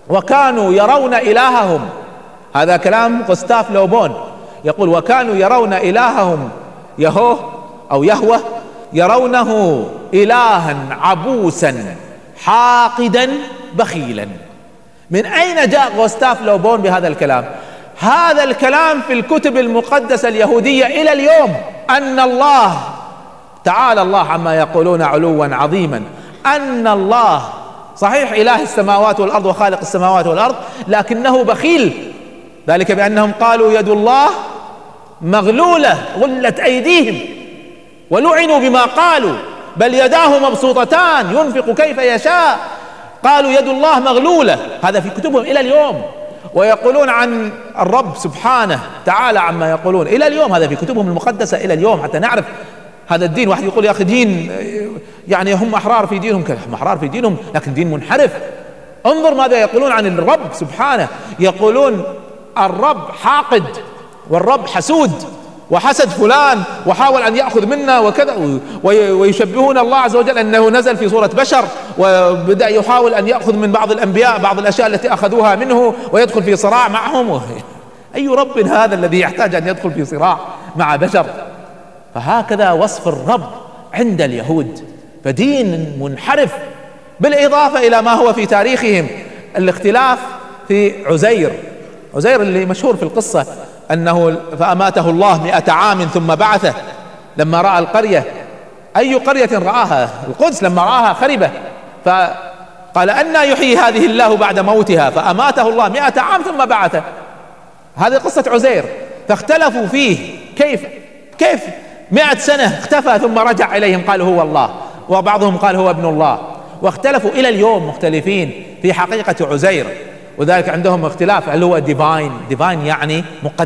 وكانوا يرون إلههم، هذا كلام غوستاف لوبون، يقول وكانوا يرون إلههم يهوه أو يهوه يرونه إلها عبوسا حاقدا بخيلا. من أين جاء غوستاف لوبون بهذا الكلام؟ هذا الكلام في الكتب المقدسة اليهودية إلى اليوم، أن الله تعالى الله عما يقولون علوا عظيما، أن الله صحيح إله السماوات والأرض وخالق السماوات والأرض، لكنه بخيل، ذلك بأنهم قالوا يد الله مغلولة غلت أيديهم ولعنوا بما قالوا، بل يداه مبسوطتان ينفق كيف يشاء، قالوا يد الله مغلولة، هذا في كتبهم إلى اليوم. ويقولون عن الرب سبحانه تعالى عما يقولون إلى اليوم، هذا في كتبهم المقدسة إلى اليوم، حتى نعرف هذا الدين. واحد يقول يا أخي دين يعني هم أحرار في دينهم، هم أحرار في دينهم لكن دين منحرف. انظر ماذا يقولون عن الرب سبحانه، يقولون الرب حاقد والرب حسود وحسد فلان وحاول أن يأخذ منا وكذا، ويشبهون الله عز وجل أنه نزل في صورة بشر وبدأ يحاول أن يأخذ من بعض الأنبياء بعض الأشياء التي أخذوها منه ويدخل في صراع معهم. أي رب هذا الذي يحتاج أن يدخل في صراع مع بشر؟ فهكذا وصف الرب عند اليهود، فدين منحرف. بالإضافة إلى ما هو في تاريخهم الاختلاف في عزير اللي مشهور في القصة أنه فأماته الله 100 عام ثم بعثه لما رأى القرية، أي قرية رآها؟ القدس لما رآها خربة، فقال أنى يحيي هذه الله بعد موتها، فأماته الله 100 عام ثم بعثه. هذه قصة عزير، فاختلفوا فيه كيف 100 سنة اختفى ثم رجع إليهم قالوا هو الله، وبعضهم قال هو ابن الله، واختلفوا إلى اليوم مختلفين في حقيقة عزير. وذلك عندهم اختلاف هل هو ديفاين يعني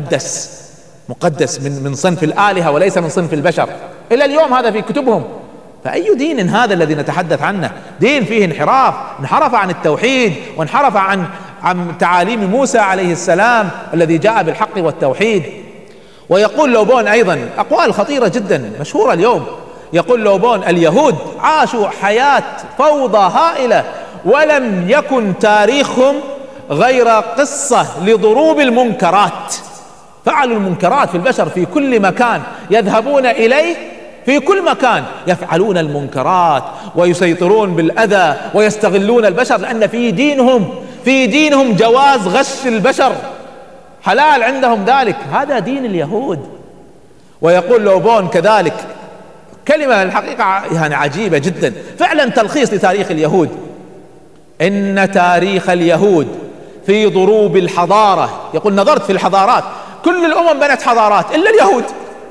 مقدس من صنف الآلهة وليس من صنف البشر، إلى اليوم هذا في كتبهم. فأي دين هذا الذي نتحدث عنه؟ دين فيه انحرف عن التوحيد، وانحرف عن تعاليم موسى عليه السلام الذي جاء بالحق والتوحيد. ويقول لوبون أيضا أقوال خطيرة جدا مشهورة اليوم، يقول لوبون اليهود عاشوا حياة فوضى هائلة ولم يكن تاريخهم غير قصة لضروب المنكرات، فعلوا المنكرات في البشر في كل مكان يذهبون إليه، في كل مكان يفعلون المنكرات ويسيطرون بالأذى ويستغلون البشر، لأن في دينهم جواز غش البشر، حلال عندهم ذلك، هذا دين اليهود. ويقول لوبون كذلك كلمة الحقيقة يعني عجيبة جدا، فعلا تلخيص لتاريخ اليهود، إن تاريخ اليهود في ضروب الحضارة. يقول نظرت في الحضارات، كل الأمم بنت حضارات إلا اليهود.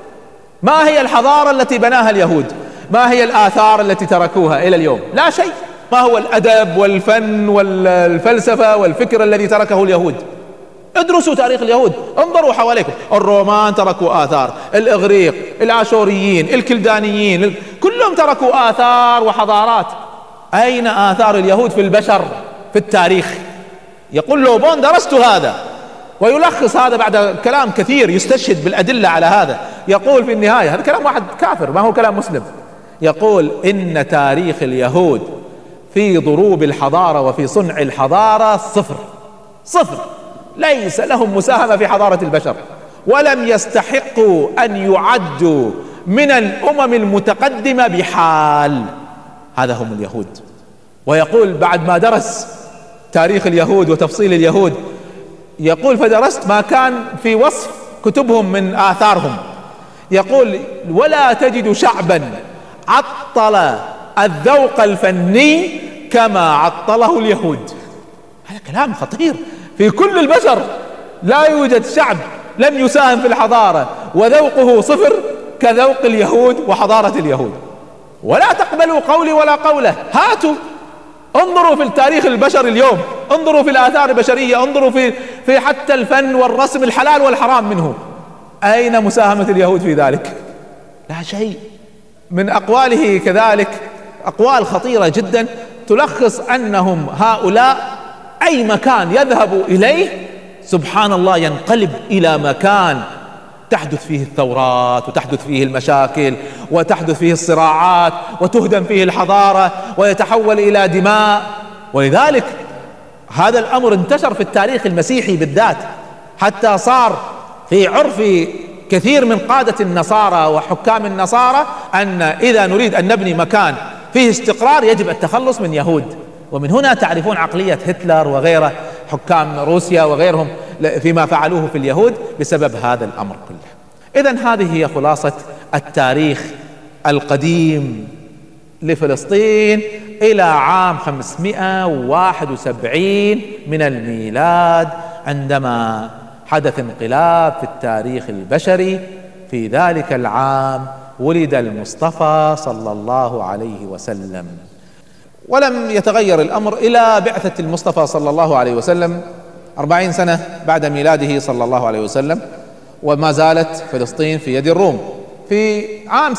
ما هي الحضارة التي بناها اليهود؟ ما هي الآثار التي تركوها إلى اليوم؟ لا شيء. ما هو الأدب والفن والفلسفة والفكر الذي تركه اليهود؟ ادرسوا تاريخ اليهود، انظروا حواليكم، الرومان تركوا آثار، الإغريق، الآشوريين، الكلدانيين، كلهم تركوا آثار وحضارات. أين آثار اليهود في البشر في التاريخ؟ يقول لوبون درست هذا، ويلخص هذا بعد كلام كثير يستشهد بالأدلة على هذا. يقول في النهاية، هذا كلام واحد كافر ما هو كلام مسلم، يقول إن تاريخ اليهود في ضروب الحضارة وفي صنع الحضارة صفر، ليس لهم مساهمة في حضارة البشر، ولم يستحقوا أن يعدوا من الأمم المتقدمة بحال. هذا هم اليهود. ويقول بعد ما درس تاريخ اليهود وتفصيل اليهود، يقول فدرست ما كان في وصف كتبهم من آثارهم، يقول ولا تجد شعبا عطل الذوق الفني كما عطله اليهود. هذا كلام خطير، في كل البشر لا يوجد شعب لم يساهم في الحضارة وذوقه صفر كذوق اليهود وحضارة اليهود. ولا تقبلوا قولي ولا قوله، هاتوا انظروا في التاريخ البشري اليوم، انظروا في الآثار البشرية، انظروا في حتى الفن والرسم الحلال والحرام منه، أين مساهمة اليهود في ذلك؟ لا شيء. من أقواله كذلك أقوال خطيرة جدا تلخص أنهم هؤلاء أي مكان يذهب إليه سبحان الله ينقلب إلى مكان تحدث فيه الثورات وتحدث فيه المشاكل وتحدث فيه الصراعات وتهدم فيه الحضارة ويتحول إلى دماء. ولذلك هذا الأمر انتشر في التاريخ المسيحي بالذات، حتى صار في عرف كثير من قادة النصارى وحكام النصارى أن إذا نريد أن نبني مكان فيه استقرار يجب التخلص من يهود. ومن هنا تعرفون عقلية هتلر وغيره، حكام روسيا وغيرهم فيما فعلوه في اليهود بسبب هذا الأمر كله. إذن هذه هي خلاصة التاريخ القديم لفلسطين إلى عام 571 من الميلاد، عندما حدث انقلاب في التاريخ البشري. في ذلك العام ولد المصطفى صلى الله عليه وسلم، ولم يتغير الأمر إلى بعثة المصطفى صلى الله عليه وسلم 40 سنة بعد ميلاده صلى الله عليه وسلم، وما زالت فلسطين في يد الروم. في عام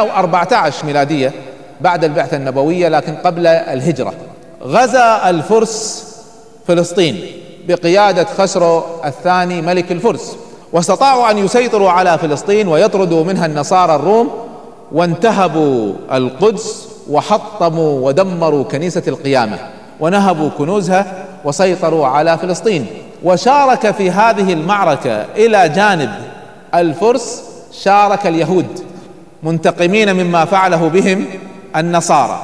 614 ميلادية بعد البعثة النبوية لكن قبل الهجرة، غزا الفرس فلسطين بقيادة خسرو الثاني ملك الفرس، واستطاعوا أن يسيطروا على فلسطين ويطردوا منها النصارى الروم، وانتهبوا القدس وحطموا ودمروا كنيسة القيامة ونهبوا كنوزها وسيطروا على فلسطين. وشارك في هذه المعركة إلى جانب الفرس شارك اليهود منتقمين مما فعله بهم النصارى،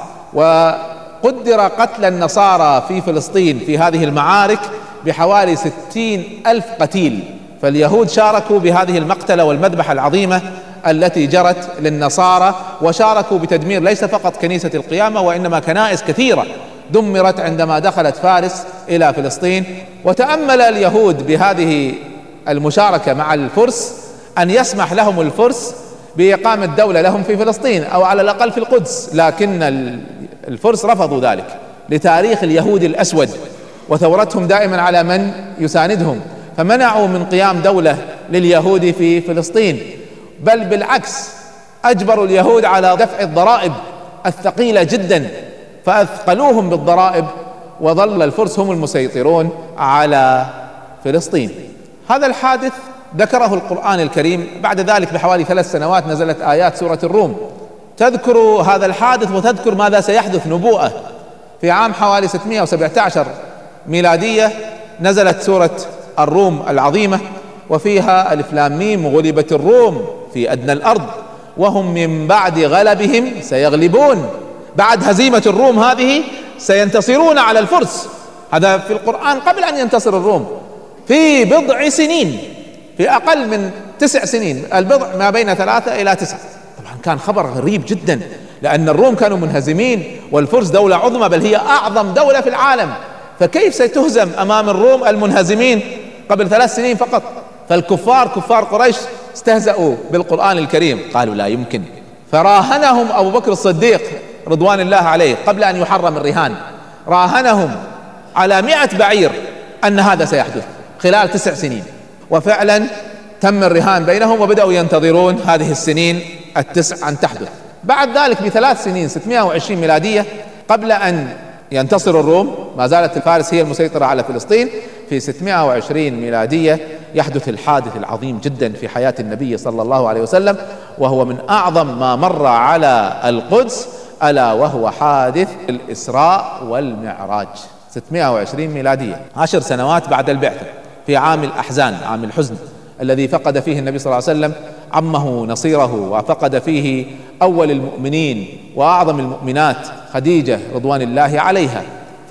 وقدر قتل النصارى في فلسطين في هذه المعارك بحوالي 60,000 قتيل. فاليهود شاركوا بهذه المقتلة والمذبحة العظيمة التي جرت للنصارى، وشاركوا بتدمير ليس فقط كنيسة القيامة وإنما كنائس كثيرة دمرت عندما دخلت فارس إلى فلسطين. وتأمل اليهود بهذه المشاركة مع الفرس أن يسمح لهم الفرس بإقامة دولة لهم في فلسطين أو على الأقل في القدس، لكن الفرس رفضوا ذلك لتاريخ اليهود الأسود وثورتهم دائما على من يساندهم، فمنعوا من قيام دولة لليهود في فلسطين، بل بالعكس أجبروا اليهود على دفع الضرائب الثقيلة جدا فأثقلوهم بالضرائب، وظل الفرس هم المسيطرون على فلسطين. هذا الحادث ذكره القرآن الكريم. بعد ذلك بحوالي 3 سنوات نزلت آيات سورة الروم تذكر هذا الحادث وتذكر ماذا سيحدث نبوءة. في عام حوالي 617 ميلادية نزلت سورة الروم العظيمة، وفيها ألف لام ميم غلبت الروم في أدنى الأرض وهم من بعد غلبهم سيغلبون. بعد هزيمة الروم هذه سينتصرون على الفرس. هذا في القرآن قبل أن ينتصر الروم في بضع سنين، في أقل من 9 سنين، البضع ما بين 3 إلى 9. طبعا كان خبر غريب جدا، لأن الروم كانوا منهزمين والفرس دولة عظمى بل هي أعظم دولة في العالم، فكيف ستهزم أمام الروم المنهزمين قبل 3 سنين فقط؟ فالكفار كفار قريش استهزأوا بالقرآن الكريم، قالوا لا يمكن، فراهنهم أبو بكر الصديق رضوان الله عليه قبل أن يحرم الرهان، راهنهم على 100 بعير أن هذا سيحدث خلال 9 سنين، وفعلا تم الرهان بينهم وبدأوا ينتظرون هذه السنين 9 أن تحدث. بعد ذلك ب3 سنين 620 ميلادية قبل أن ينتصر الروم، ما زالت الفارس هي المسيطرة على فلسطين، في 620 ميلادية يحدث الحادث العظيم جدا في حياة النبي صلى الله عليه وسلم، وهو من أعظم ما مر على القدس، ألا وهو حادث الإسراء والمعراج. 620 ميلادية 10 سنوات بعد البعثة، في عام الأحزان، عام الحزن الذي فقد فيه النبي صلى الله عليه وسلم عمه نصيره، وفقد فيه أول المؤمنين وأعظم المؤمنات خديجة رضوان الله عليها.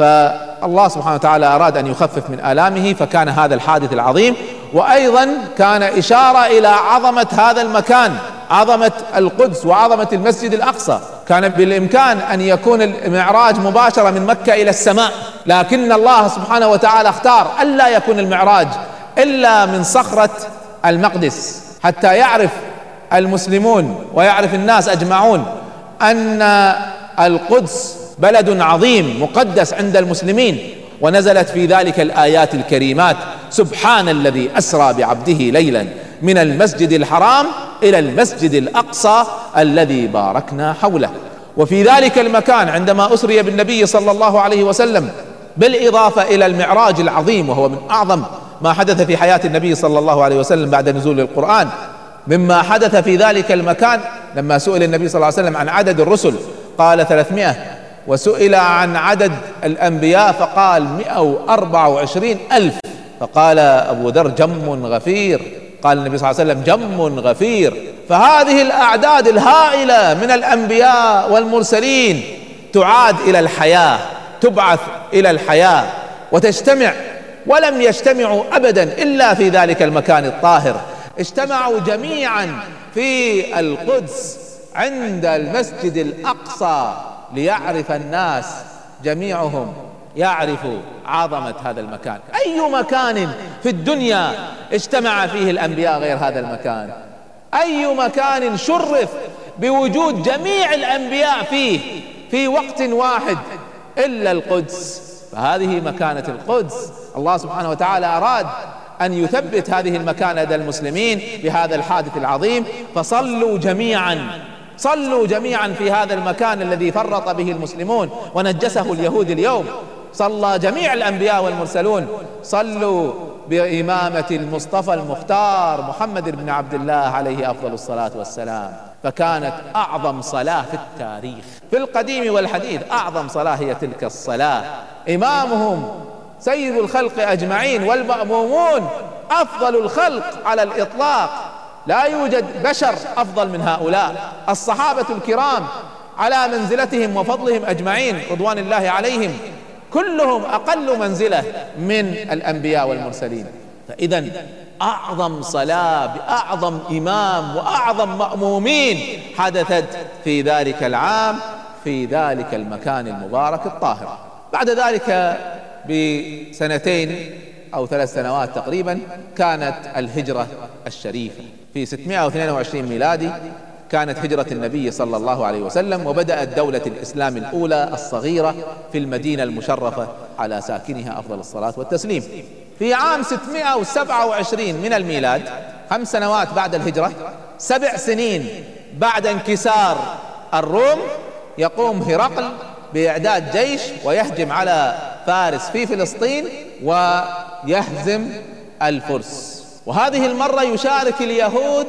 فالله سبحانه وتعالى أراد أن يخفف من آلامه، فكان هذا الحادث العظيم، وأيضا كان إشارة إلى عظمة هذا المكان، عظمة القدس وعظمة المسجد الأقصى. كان بالإمكان أن يكون المعراج مباشرة من مكة إلى السماء، لكن الله سبحانه وتعالى اختار ألا يكون المعراج إلا من صخرة المقدس، حتى يعرف المسلمون ويعرف الناس أجمعون أن القدس بلد عظيم مقدس عند المسلمين. ونزلت في ذلك الآيات الكريمات: سبحان الذي أسرى بعبده ليلا من المسجد الحرام إلى المسجد الأقصى الذي باركنا حوله. وفي ذلك المكان عندما أسري بالنبي صلى الله عليه وسلم، بالإضافة إلى المعراج العظيم وهو من أعظم ما حدث في حياة النبي صلى الله عليه وسلم بعد نزول القرآن، مما حدث في ذلك المكان لما سئل النبي صلى الله عليه وسلم عن عدد الرسل قال 300، وسئل عن عدد الأنبياء فقال 124,000. فقال أبو ذر جم غفير، قال النبي صلى الله عليه وسلم جم غفير. فهذه الأعداد الهائلة من الأنبياء والمرسلين تعاد إلى الحياة، تبعث إلى الحياة وتجتمع، ولم يجتمعوا أبدا إلا في ذلك المكان الطاهر. اجتمعوا جميعا في القدس عند المسجد الأقصى ليعرف الناس جميعهم يعرفوا عظمة هذا المكان. أي مكان في الدنيا اجتمع فيه الأنبياء غير هذا المكان؟ أي مكان شرف بوجود جميع الأنبياء فيه في وقت واحد إلا القدس؟ فهذه مكانة القدس. الله سبحانه وتعالى أراد أن يثبت هذه المكانة لدى المسلمين بهذا الحادث العظيم، فصلوا جميعا في هذا المكان الذي فرط به المسلمون ونجسه اليهود اليوم. صلى جميع الأنبياء والمرسلون، صلوا بإمامة المصطفى المختار محمد بن عبد الله عليه أفضل الصلاة والسلام. فكانت أعظم صلاة في التاريخ في القديم والحديث، أعظم صلاة هي تلك الصلاة. إمامهم سيد الخلق أجمعين، والمأمومون أفضل الخلق على الإطلاق، لا يوجد بشر أفضل من هؤلاء. الصحابة الكرام على منزلتهم وفضلهم أجمعين رضوان الله عليهم كلهم أقل منزلة من الأنبياء والمرسلين. فإذا أعظم صلاة بأعظم إمام وأعظم مأمومين حدثت في ذلك العام في ذلك المكان المبارك الطاهر. بعد ذلك بسنتين أو 3 سنوات تقريبا كانت الهجرة الشريفة في 622 ميلادي، كانت هجرة النبي صلى الله عليه وسلم، وبدأت دولة الإسلام الأولى الصغيرة في المدينة المشرفة على ساكنها أفضل الصلاة والتسليم. في عام 627 من الميلاد، 5 سنوات بعد الهجرة، 7 سنين بعد انكسار الروم، يقوم هرقل بإعداد جيش ويهجم على فارس في فلسطين ويهزم الفرس. وهذه المرة يشارك اليهود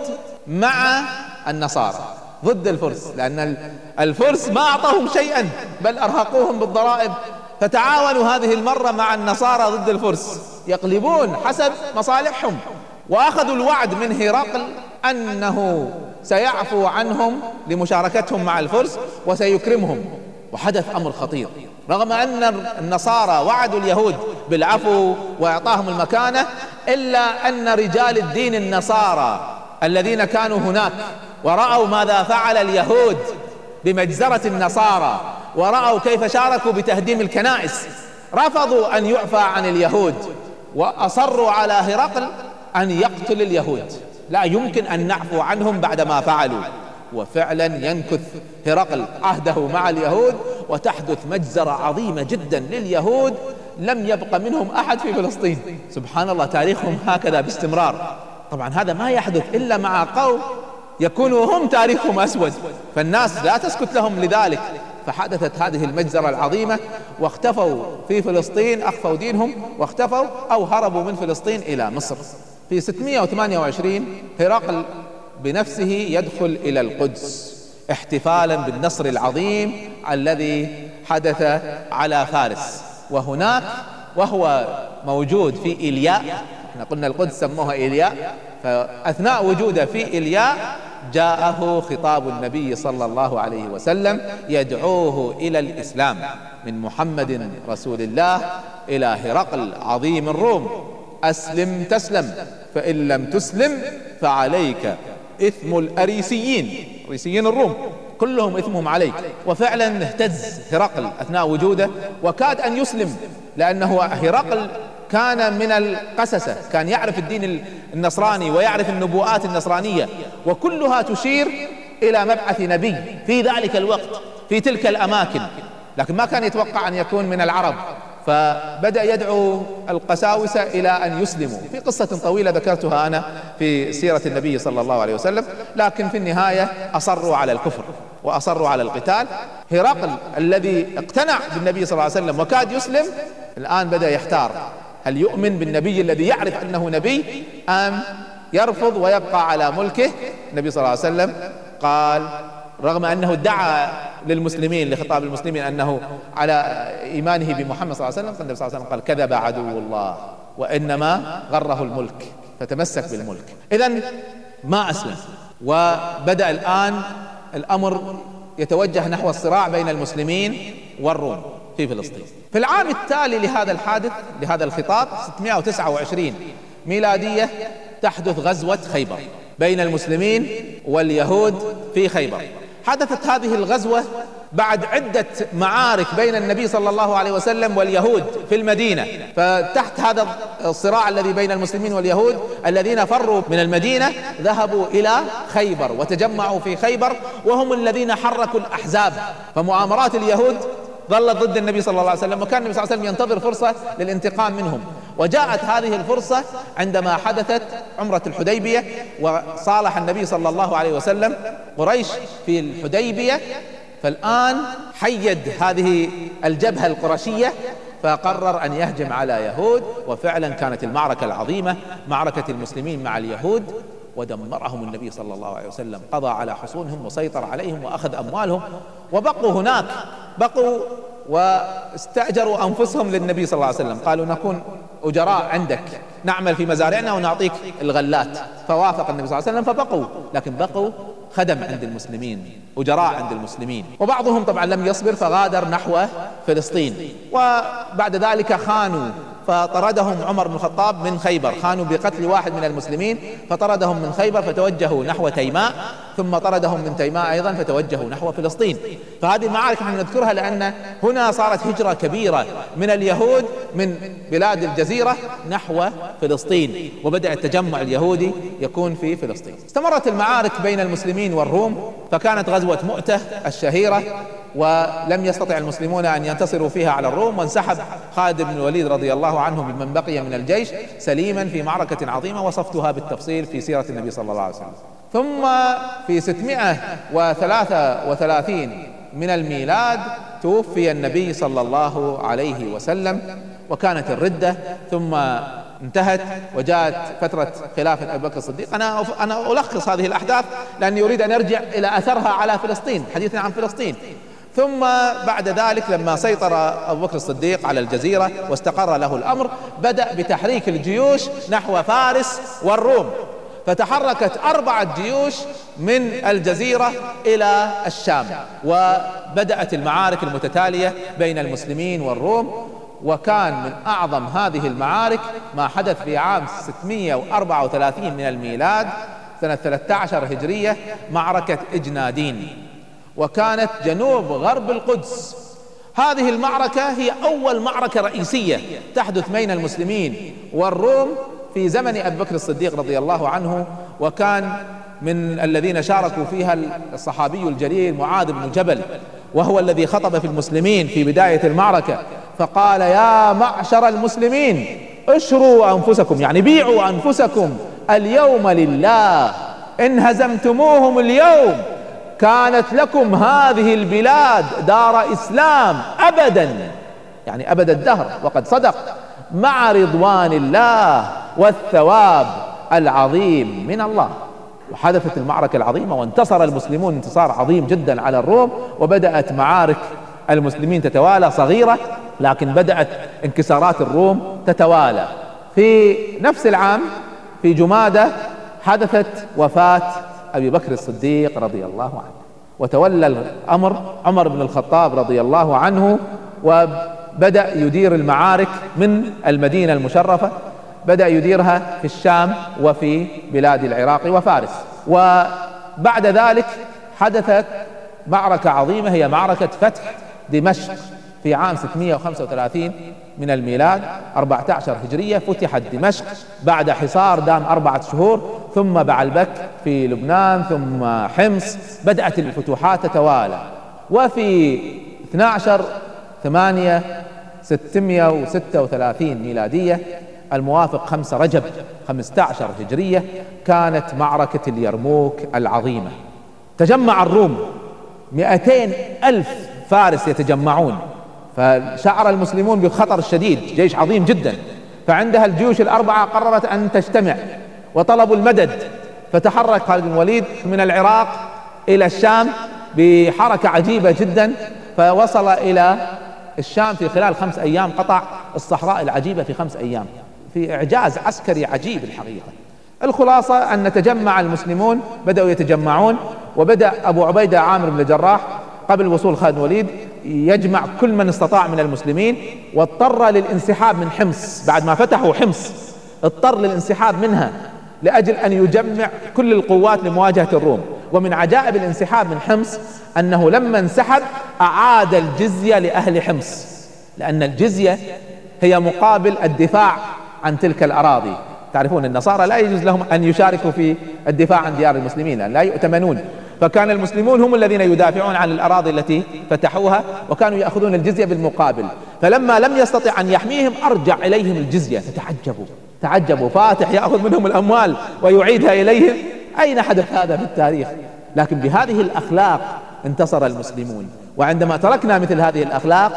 مع النصارى ضد الفرس، لأن الفرس ما أعطوهم شيئا بل أرهقوهم بالضرائب، فتعاونوا هذه المرة مع النصارى ضد الفرس، يقلبون حسب مصالحهم. وأخذوا الوعد من هرقل أنه سيعفو عنهم لمشاركتهم مع الفرس وسيكرمهم. وحدث أمر خطير، رغم أن النصارى وعدوا اليهود بالعفو وإعطاهم المكانة، إلا أن رجال الدين النصارى الذين كانوا هناك ورأوا ماذا فعل اليهود بمجزرة النصارى، ورأوا كيف شاركوا بتهديم الكنائس، رفضوا أن يعفى عن اليهود، وأصروا على هرقل أن يقتل اليهود، لا يمكن أن نعفو عنهم بعد ما فعلوا. وفعلا ينكث هرقل عهده مع اليهود، وتحدث مجزرة عظيمة جدا لليهود، لم يبق منهم أحد في فلسطين. سبحان الله، تاريخهم هكذا باستمرار. طبعا هذا ما يحدث إلا مع قوم يكونوا هم تاريخهم أسود، فالناس لا تسكت لهم لذلك. فحدثت هذه المجزرة العظيمة، واختفوا في فلسطين، أخفوا دينهم واختفوا أو هربوا من فلسطين إلى مصر. في 628 هرقل بنفسه يدخل إلى القدس احتفالا بالنصر العظيم الذي حدث على فارس. وهناك وهو موجود في إيلياء، احنا قلنا القدس سموها إيلياء، فأثناء وجوده في إيلياء جاءه خطاب النبي صلى الله عليه وسلم يدعوه إلى الإسلام من محمد رسول الله إلى هرقل عظيم الروم: أسلم تسلم، فإن لم تسلم فعليك إثم الأريسيين، أريسيين الروم كلهم إثمهم عليك. وفعلا اهتز هرقل أثناء وجوده وكاد أن يسلم، لأنه هرقل كان من القسسة، كان يعرف الدين النصراني ويعرف النبوءات النصرانية، وكلها تشير إلى مبعث نبي في ذلك الوقت في تلك الأماكن، لكن ما كان يتوقع أن يكون من العرب. فبدأ يدعو القساوسة إلى أن يسلموا، في قصة طويلة ذكرتها أنا في سيرة النبي صلى الله عليه وسلم، لكن في النهاية أصروا على الكفر وأصروا على القتال. هرقل الذي اقتنع بالنبي صلى الله عليه وسلم وكاد يسلم، الآن بدأ يحتار: هل يؤمن بالنبي الذي يعرف أنه نبي أم يرفض ويبقى على ملكه؟ النبي صلى الله عليه وسلم قال، رغم أنه ادعى للمسلمين، لخطاب المسلمين أنه على إيمانه بمحمد صلى الله عليه وسلم. النبي صلى الله عليه وسلم قال: كذب عدو الله وإنما غره الملك فتمسك بالملك. إذن ما أسلم، وبدأ الآن الأمر يتوجه نحو الصراع بين المسلمين والروم في فلسطين. في العام التالي لهذا الحادث، لهذا الخطاب، 629 ميلادية، تحدث غزوة خيبر بين المسلمين واليهود في خيبر. حدثت هذه الغزوة بعد عدة معارك بين النبي صلى الله عليه وسلم واليهود في المدينة. فتحت هذا الصراع الذي بين المسلمين واليهود، الذين فروا من المدينة ذهبوا إلى خيبر وتجمعوا في خيبر، وهم الذين حركوا الأحزاب. فمؤامرات اليهود ظلت ضد النبي صلى الله عليه وسلم، وكان النبي صلى الله عليه وسلم ينتظر فرصة للانتقام منهم. وجاءت هذه الفرصة عندما حدثت عمرة الحديبية، وصالح النبي صلى الله عليه وسلم قريش في الحديبية. فالآن حيد هذه الجبهة القرشية، فقرر أن يهجم على يهود. وفعلا كانت المعركة العظيمة، معركة المسلمين مع اليهود، ودمرهم النبي صلى الله عليه وسلم، قضى على حصونهم وسيطر عليهم وأخذ أموالهم. وبقوا هناك، بقوا واستأجروا أنفسهم للنبي صلى الله عليه وسلم، قالوا: نكون أجراء عندك، نعمل في مزارعنا ونعطيك الغلات. فوافق النبي صلى الله عليه وسلم، فبقوا، لكن بقوا خدم عند المسلمين، أجراء عند المسلمين. وبعضهم طبعا لم يصبر فغادر نحو فلسطين. وبعد ذلك خانوا، فطردهم عمر بن الخطاب من خيبر، خانوا بقتل واحد من المسلمين فطردهم من خيبر، فتوجهوا نحو تيماء، ثم طردهم من تيماء أيضا فتوجهوا نحو فلسطين. فهذه المعارك نحن نذكرها لأن هنا صارت هجرة كبيرة من اليهود من بلاد الجزيرة نحو فلسطين، وبدأ التجمع اليهودي يكون في فلسطين. استمرت المعارك بين المسلمين والروم، فكانت غزوة مؤتة الشهيرة، ولم يستطع المسلمون أن ينتصروا فيها على الروم، وانسحب خالد بن الوليد رضي الله عنه بمن بقي من الجيش سليما في معركة عظيمة وصفتها بالتفصيل في سيرة النبي صلى الله عليه وسلم. ثم في 633 من الميلاد توفي النبي صلى الله عليه وسلم، وكانت الردة، ثم انتهت وجاءت فترة خلافة أبي بكر الصديق. أنا ألخص هذه الأحداث لأني أريد أن أرجع إلى أثرها على فلسطين، حديثنا عن فلسطين. ثم بعد ذلك لما سيطر أبو بكر الصديق على الجزيرة واستقر له الأمر، بدأ بتحريك الجيوش نحو فارس والروم، فتحركت 4 جيوش من الجزيرة إلى الشام، وبدأت المعارك المتتالية بين المسلمين والروم. وكان من أعظم هذه المعارك ما حدث في عام 634 من الميلاد سنة 13 هجرية، معركة إجنادين، وكانت جنوب غرب القدس. هذه المعركة هي أول معركة رئيسية تحدث بين المسلمين والروم في زمن أبي بكر الصديق رضي الله عنه. وكان من الذين شاركوا فيها الصحابي الجليل معاذ بن جبل، وهو الذي خطب في المسلمين في بداية المعركة، فقال: يا معشر المسلمين اشروا أنفسكم، يعني بيعوا أنفسكم اليوم لله، إن هزمتموهم اليوم كانت لكم هذه البلاد دار إسلام أبدا، يعني أبد الدهر، وقد صدق، مع رضوان الله والثواب العظيم من الله. وحدثت المعركة العظيمة، وانتصر المسلمون انتصار عظيم جدا على الروم، وبدأت معارك المسلمين تتوالى صغيرة، لكن بدأت انكسارات الروم تتوالى. في نفس العام في جمادة حدثت وفاة أبي بكر الصديق رضي الله عنه، وتولى الأمر عمر بن الخطاب رضي الله عنه، وبدأ يدير المعارك من المدينة المشرفة، بدأ يديرها في الشام وفي بلاد العراق وفارس. وبعد ذلك حدثت معركة عظيمة هي معركة فتح دمشق في عام 635 من الميلاد 14 هجرية. فتحت دمشق بعد حصار دام 4 شهور، ثم بعلبك في لبنان، ثم حمص، بدأت الفتوحات تتوالى. وفي 12/8/636 ميلادية الموافق 5 رجب 15 هجرية كانت معركة اليرموك العظيمة. تجمع الروم 200,000 فارس يتجمعون، فشعر المسلمون بخطر الشديد، جيش عظيم جدا. فعندها الجيوش ال4 قررت أن تجتمع وطلبوا المدد، فتحرك خالد بن الوليد من العراق إلى الشام بحركة عجيبة جدا، فوصل إلى الشام في خلال 5 أيام، قطع الصحراء العجيبة في 5 أيام، في إعجاز عسكري عجيب الحقيقة. الخلاصة أن تجمع المسلمون، بدأوا يتجمعون، وبدأ أبو عبيدة عامر بن الجراح قبل وصول خالد بن الوليد يجمع كل من استطاع من المسلمين، واضطر للانسحاب من حمص. بعد ما فتحوا حمص اضطر للانسحاب منها لأجل أن يجمع كل القوات لمواجهة الروم. ومن عجائب الانسحاب من حمص أنه لما انسحب أعاد الجزية لأهل حمص، لأن الجزية هي مقابل الدفاع عن تلك الأراضي. تعرفون النصارى لا يجوز لهم أن يشاركوا في الدفاع عن ديار المسلمين، لا يؤتمنون، فكان المسلمون هم الذين يدافعون عن الأراضي التي فتحوها، وكانوا يأخذون الجزية بالمقابل. فلما لم يستطع أن يحميهم أرجع إليهم الجزية، فتعجبوا فاتح يأخذ منهم الأموال ويعيدها إليهم. أين حدث هذا في التاريخ؟ لكن بهذه الأخلاق انتصر المسلمون. وعندما تركنا مثل هذه الأخلاق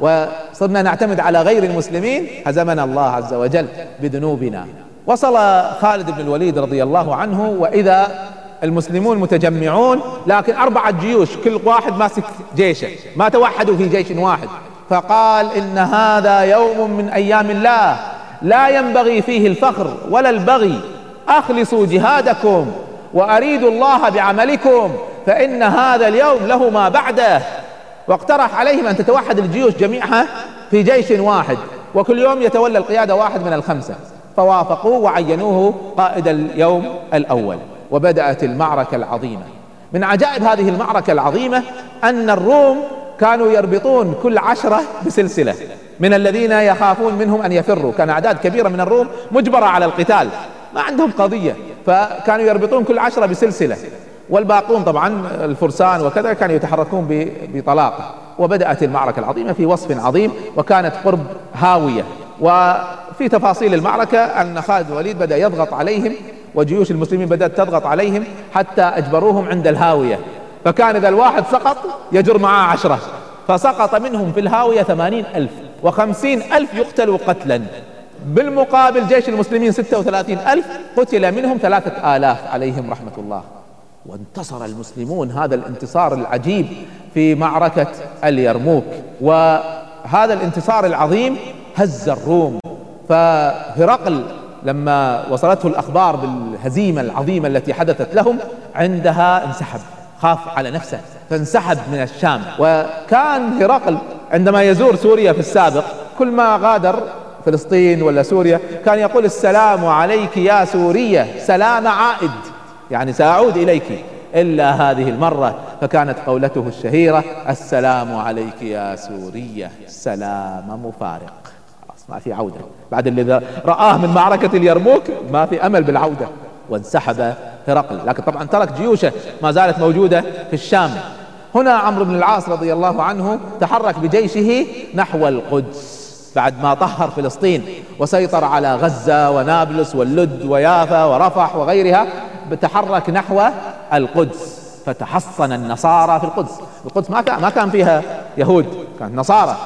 وصرنا نعتمد على غير المسلمين هزمنا الله عز وجل بذنوبنا. وصل خالد بن الوليد رضي الله عنه، وإذا المسلمون متجمعون، لكن 4 جيوش كل واحد ماسك جيشه، ما توحدوا في جيش واحد. فقال: إن هذا يوم من أيام الله لا ينبغي فيه الفخر ولا البغي، أخلصوا جهادكم وأريدوا الله بعملكم، فإن هذا اليوم له ما بعده. واقترح عليهم أن تتوحد الجيوش جميعها في جيش واحد، وكل يوم يتولى القيادة واحد من ال5، فوافقوا وعينوه قائد اليوم الأول. وبدأت المعركة العظيمة. من عجائب هذه المعركة العظيمة أن الروم كانوا يربطون كل 10 بسلسلة من الذين يخافون منهم أن يفروا. كان أعداد كبيرة من الروم مجبرة على القتال، ما عندهم قضية، فكانوا يربطون كل 10 بسلسلة، والباقون طبعا الفرسان وكذا كانوا يتحركون بطلاقة. وبدأت المعركة العظيمة في وصف عظيم، وكانت قرب هاوية. وفي تفاصيل المعركة أن خالد بن الوليد بدأ يضغط عليهم، وجيوش المسلمين بدأت تضغط عليهم حتى أجبروهم عند الهاوية. فكان إذا الواحد سقط يجر معاه 10، فسقط منهم في الهاوية 80,000، و50,000 يقتلوا قتلا. بالمقابل جيش المسلمين 36,000 قتل منهم 3,000 عليهم رحمة الله. وانتصر المسلمون هذا الانتصار العجيب في معركة اليرموك. وهذا الانتصار العظيم هز الروم. فهرقل لما وصلته الأخبار بالهزيمة العظيمة التي حدثت لهم عندها انسحب، خاف على نفسه فانسحب من الشام. وكان هرقل عندما يزور سوريا في السابق كل ما غادر فلسطين ولا سوريا كان يقول: السلام عليك يا سورية، سلام عائد، يعني سأعود إليك. إلا هذه المرة فكانت قولته الشهيرة: السلام عليك يا سورية، سلام مفارق. ما في عودة بعد اللي رآه من معركة اليرموك، ما في أمل بالعودة. وانسحب هرقل، لكن طبعا ترك جيوشه ما زالت موجودة في الشام. هنا عمرو بن العاص رضي الله عنه تحرك بجيشه نحو القدس بعد ما طهر فلسطين وسيطر على غزة ونابلس واللد ويافا ورفح وغيرها. تحرك نحو القدس، فتحصن النصارى في القدس. القدس ما كان فيها يهود، كانت نصارى،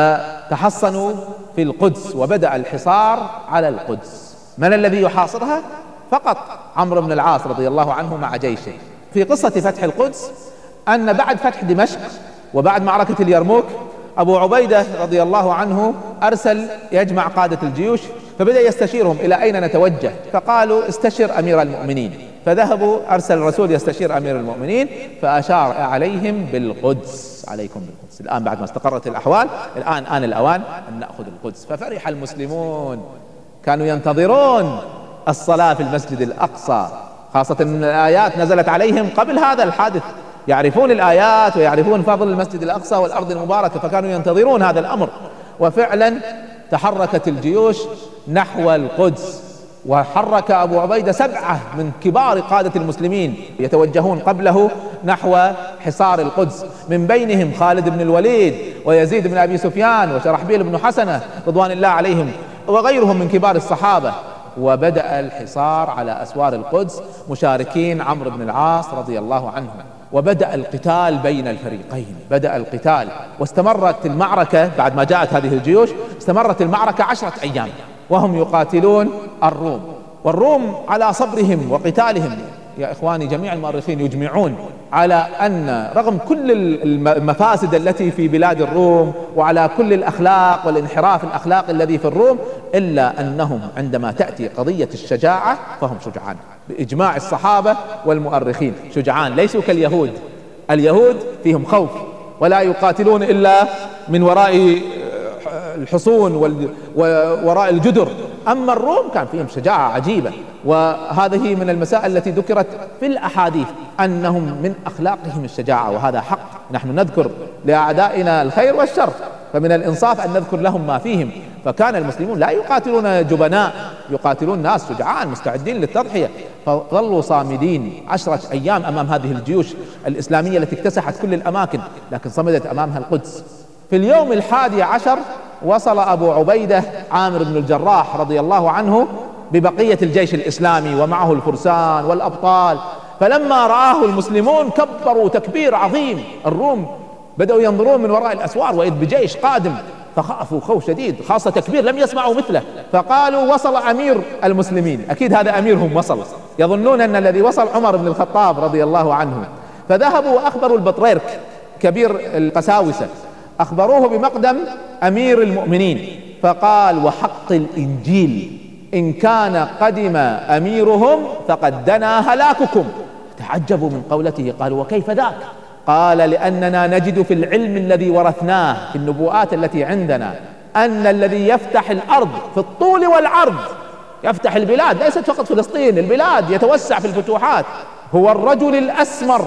فتحصنوا في القدس وبدأ الحصار على القدس. من الذي يحاصرها؟ فقط عمرو بن العاص رضي الله عنه مع جيشه. في قصة فتح القدس أن بعد فتح دمشق وبعد معركة اليرموك أبو عبيدة رضي الله عنه أرسل يجمع قادة الجيوش، فبدأ يستشيرهم إلى أين نتوجه، فقالوا: استشر أمير المؤمنين. فذهبوا، أرسل الرسول يستشير أمير المؤمنين، فأشار عليهم بالقدس: عليكم بالقدس. الآن بعد ما استقرت الأحوال، الآن آن الأوان أن نأخذ القدس. ففرح المسلمون، كانوا ينتظرون الصلاة في المسجد الأقصى، خاصة أن الآيات نزلت عليهم قبل هذا الحادث، يعرفون الآيات ويعرفون فضل المسجد الأقصى والأرض المباركة، فكانوا ينتظرون هذا الأمر. وفعلا تحركت الجيوش نحو القدس، وحرك أبو عبيدة 7 من كبار قادة المسلمين يتوجهون قبله نحو حصار القدس، من بينهم خالد بن الوليد ويزيد بن أبي سفيان وشرحبيل بن حسنة رضوان الله عليهم وغيرهم من كبار الصحابة. وبدأ الحصار على أسوار القدس مشاركين عمرو بن العاص رضي الله عنه. وبدأ القتال بين الفريقين، بدأ القتال، واستمرت المعركة بعد ما جاءت هذه الجيوش، استمرت المعركة 10 أيام وهم يقاتلون الروم. والروم على صبرهم وقتالهم يا إخواني جميع المؤرخين يجمعون على أن رغم كل المفاسد التي في بلاد الروم وعلى كل الأخلاق والانحراف الأخلاقي الذي في الروم، إلا أنهم عندما تأتي قضية الشجاعة فهم شجعان بإجماع الصحابة والمؤرخين، شجعان ليسوا كاليهود. اليهود فيهم خوف ولا يقاتلون إلا من وراء الحصون ووراء الجدر، أما الروم كان فيهم شجاعة عجيبة. وهذه من المسائل التي ذكرت في الأحاديث أنهم من أخلاقهم الشجاعة، وهذا حق. نحن نذكر لأعدائنا الخير والشر، فمن الإنصاف أن نذكر لهم ما فيهم. فكان المسلمون لا يقاتلون جبناء، يقاتلون ناس شجعان مستعدين للتضحية، فظلوا صامدين 10 أيام أمام هذه الجيوش الإسلامية التي اكتسحت كل الأماكن، لكن صمدت أمامها القدس. في اليوم 11 وصل أبو عبيدة عامر بن الجراح رضي الله عنه ببقية الجيش الإسلامي ومعه الفرسان والأبطال، فلما رآه المسلمون كبروا تكبير عظيم. الروم بدأوا ينظرون من وراء الأسوار وإذ بجيش قادم، فخافوا خوف شديد، خاصة تكبير لم يسمعوا مثله، فقالوا وصل أمير المسلمين، أكيد هذا أميرهم وصل، يظنون أن الذي وصل عمر بن الخطاب رضي الله عنه. فذهبوا وأخبروا البطريرك كبير القساوسة، أخبروه بمقدم أمير المؤمنين، فقال وحق الإنجيل إن كان قدم أميرهم فقد دنا هلاككم. تعجبوا من قولته، قالوا وكيف ذاك؟ قال لأننا نجد في العلم الذي ورثناه في النبوءات التي عندنا أن الذي يفتح الأرض في الطول والعرض، يفتح البلاد ليست فقط فلسطين، البلاد يتوسع في الفتوحات، هو الرجل الأسمر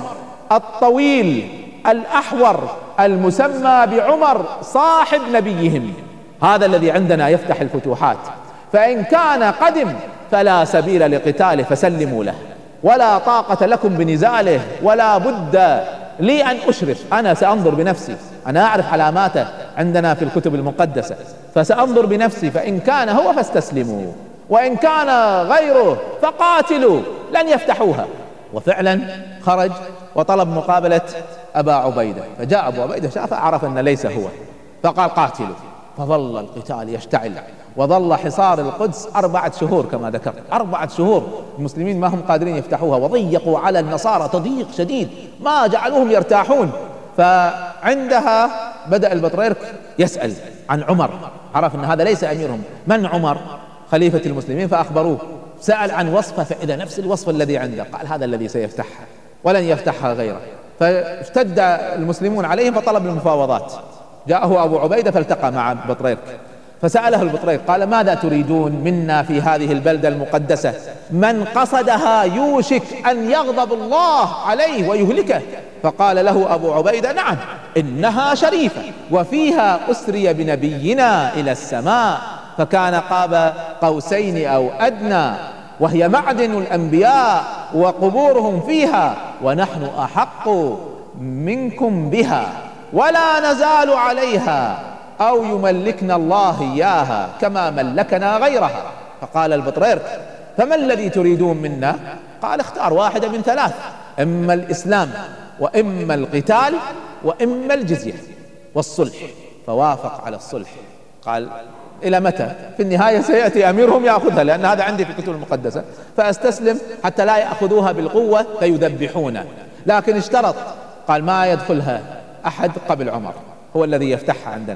الطويل الأحور المسمى بعمر صاحب نبيهم، هذا الذي عندنا يفتح الفتوحات. فإن كان قدم فلا سبيل لقتاله فسلموا له، ولا طاقة لكم بنزاله، ولا بد لي أن أشرف، أنا سأنظر بنفسي، أنا أعرف علاماته عندنا في الكتب المقدسة، فسأنظر بنفسي، فإن كان هو فاستسلموا، وإن كان غيره فقاتلوا، لن يفتحوها. وفعلا خرج وطلب مقابلة أبا عبيدة، فجاء أبو عبيدة شافه عرف أن ليس هو، فقال قاتلوا، فظل القتال يشتعل، وظل حصار القدس 4 شهور كما ذكرت، 4 شهور المسلمين ما هم قادرين يفتحوها، وضيقوا على النصارى تضييق شديد، ما جعلوهم يرتاحون. فعندها بدأ البطريرك يسأل عن عمر، عرف أن هذا ليس أميرهم، من عمر؟ خليفة المسلمين، فأخبروه، سأل عن وصفه فإذا نفس الوصف الذي عنده، قال هذا الذي سيفتحها ولن يفتحها غيره. فاشتد المسلمون عليهم فطلب المفاوضات، جاءه أبو عبيدة فالتقى مع بطريرك، فسأله البطريرك قال ماذا تريدون منا في هذه البلدة المقدسة؟ من قصدها يوشك أن يغضب الله عليه ويهلكه. فقال له أبو عبيدة نعم إنها شريفة، وفيها أسري بنبينا إلى السماء فكان قاب قوسين أو أدنى، وهي معدن الأنبياء وقبورهم فيها، ونحن أحق منكم بها، ولا نزال عليها أو يملكنا الله إياها كما ملكنا غيرها. فقال البطريرك فما الذي تريدون منا؟ قال اختار واحدة من 3، إما الإسلام وإما القتال وإما الجزية والصلح. فوافق على الصلح. قال إلى متى؟ في النهاية سيأتي أميرهم يأخذها، لأن هذا عندي في الكتب المقدسة، فأستسلم حتى لا يأخذوها بالقوة فيذبحونا. لكن اشترط، قال ما يدخلها أحد قبل عمر، هو الذي يفتحها عندنا.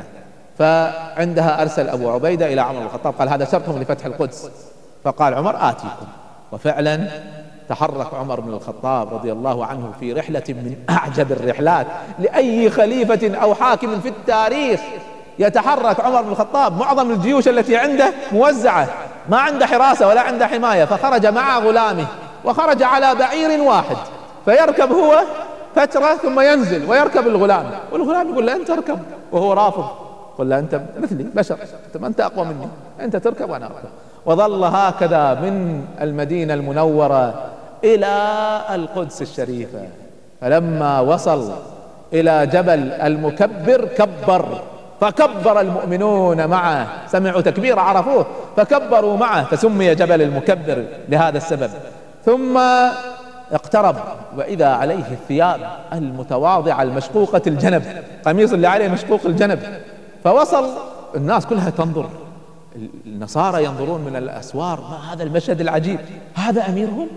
فعندها أرسل أبو عبيدة إلى عمر بن الخطاب، قال هذا شرطهم لفتح القدس. فقال عمر آتيكم. وفعلا تحرك عمر بن الخطاب رضي الله عنه في رحلة من أعجب الرحلات لأي خليفة أو حاكم في التاريخ. يتحرك عمر بن الخطاب، معظم الجيوش التي عنده موزعة، ما عنده حراسة ولا عنده حماية، فخرج مع غلامه، وخرج على بعير واحد، فيركب هو فترة ثم ينزل ويركب الغلام، والغلام يقول له أنت اركب، وهو رافض، يقول له أنت مثلي بشر، أنت أقوى مني، أنت تركب وأنا أركب. وظل هكذا من المدينة المنورة إلى القدس الشريفة. فلما وصل إلى جبل المكبر كبر، فكبر المؤمنون معه، سمعوا تكبير عرفوه فكبروا معه، فسمي جبل المكبر لهذا السبب. ثم اقترب وإذا عليه الثياب المتواضعة المشقوقة الجنب، قميص اللي عليه مشقوق الجنب. فوصل الناس كلها تنظر، النصارى ينظرون من الأسوار، ما هذا المشهد العجيب، هذا أميرهم؟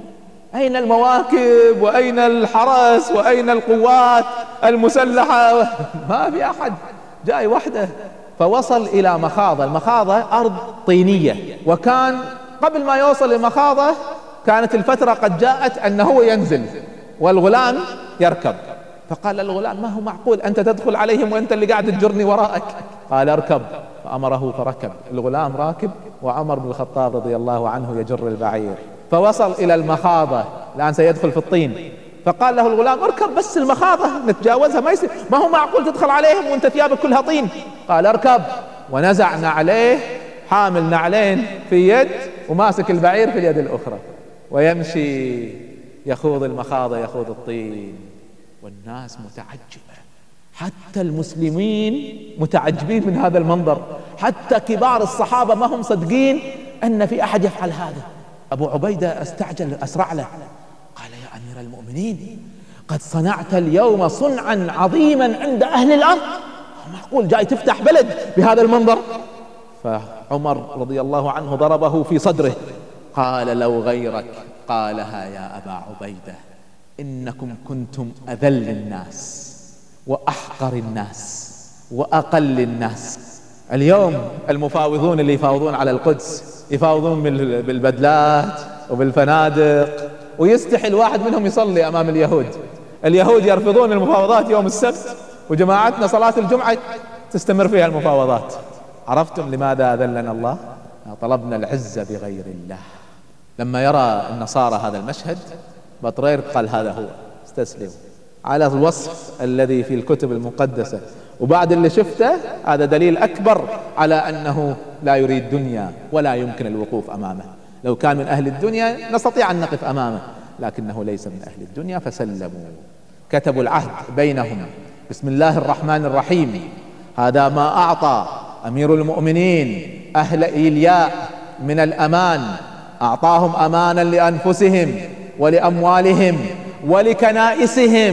أين المواكب وأين الحرس وأين القوات المسلحة؟ ما في أحد، جاي وحده. فوصل إلى مخاضة، المخاضة أرض طينية، وكان قبل ما يوصل المخاضة كانت الفترة قد جاءت أنه ينزل والغلام يركب. فقال الغلام: ما هو معقول أنت تدخل عليهم وأنت اللي قاعد تجرني وراءك؟ قال: اركب. فأمره فركب، الغلام راكب وعمر بن الخطاب رضي الله عنه يجر البعير. فوصل إلى المخاضة، الآن سيدخل في الطين. فقال له الغلام: اركب بس المخاضة نتجاوزها، ما هو معقول تدخل عليهم وانت ثيابك كلها طين. قال: اركب. ونزع نعليه، حامل نعلين في يد وماسك البعير في اليد الأخرى، ويمشي يخوض المخاضة، يخوض الطين، والناس متعجبة، حتى المسلمين متعجبين من هذا المنظر، حتى كبار الصحابة ما هم صدقين أن في أحد يفعل هذا. أبو عبيدة استعجل، أسرع له، قال: يا أمير المؤمنين، قد صنعت اليوم صنعا عظيما عند أهل الأرض، معقول جاي تفتح بلد بهذا المنظر؟ فعمر رضي الله عنه ضربه في صدره، قال: لو غيرك قالها يا أبا عبيدة، إنكم كنتم أذل الناس وأحقر الناس وأقل الناس. اليوم المفاوضون اللي يفاوضون على القدس يفاوضون بالبدلات وبالفنادق، ويستحي الواحد منهم يصلي أمام اليهود. اليهود يرفضون المفاوضات يوم السبت، وجماعتنا صلاة الجمعة تستمر فيها المفاوضات. عرفتم لماذا أذلنا الله؟ طلبنا العزة بغير الله. لما يرى النصارى هذا المشهد، بطريرك قال: هذا هو، استسلموا على الوصف الذي في الكتب المقدسة. وبعد اللي شفته هذا دليل أكبر على أنه لا يريد دنيا ولا يمكن الوقوف أمامه. لو كان من أهل الدنيا نستطيع أن نقف أمامه، لكنه ليس من أهل الدنيا. فسلموا، كتبوا العهد بينهم: بسم الله الرحمن الرحيم، هذا ما أعطى أمير المؤمنين أهل إيلياء من الأمان، أعطاهم أمانا لأنفسهم ولأموالهم ولكنائسهم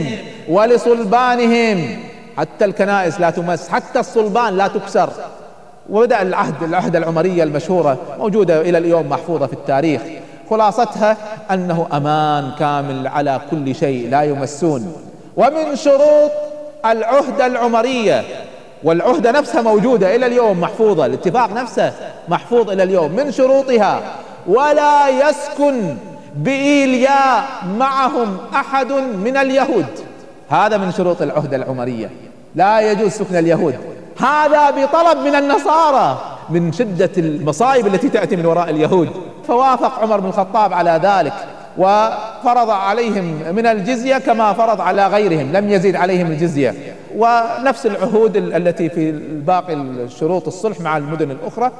ولصلبانهم. حتى الكنائس لا تمس، حتى الصلبان لا تكسر. وبدأ العهد العمرية المشهورة موجودة إلى اليوم، محفوظة في التاريخ. خلاصتها أنه أمان كامل على كل شيء، لا يمسون. ومن شروط العهدة العمرية، والعهدة نفسها موجودة إلى اليوم محفوظة، الاتفاق نفسه محفوظ إلى اليوم، من شروطها: ولا يسكن بإيلياء معهم أحد من اليهود. هذا من شروط العهدة العمرية، لا يجوز سكن اليهود. هذا بطلب من النصارى من شدة المصائب التي تأتي من وراء اليهود. فوافق عمر بن الخطاب على ذلك، وفرض عليهم من الجزية كما فرض على غيرهم، لم يزيد عليهم الجزية، ونفس العهود التي في باقي الشروط الصلح مع المدن الأخرى.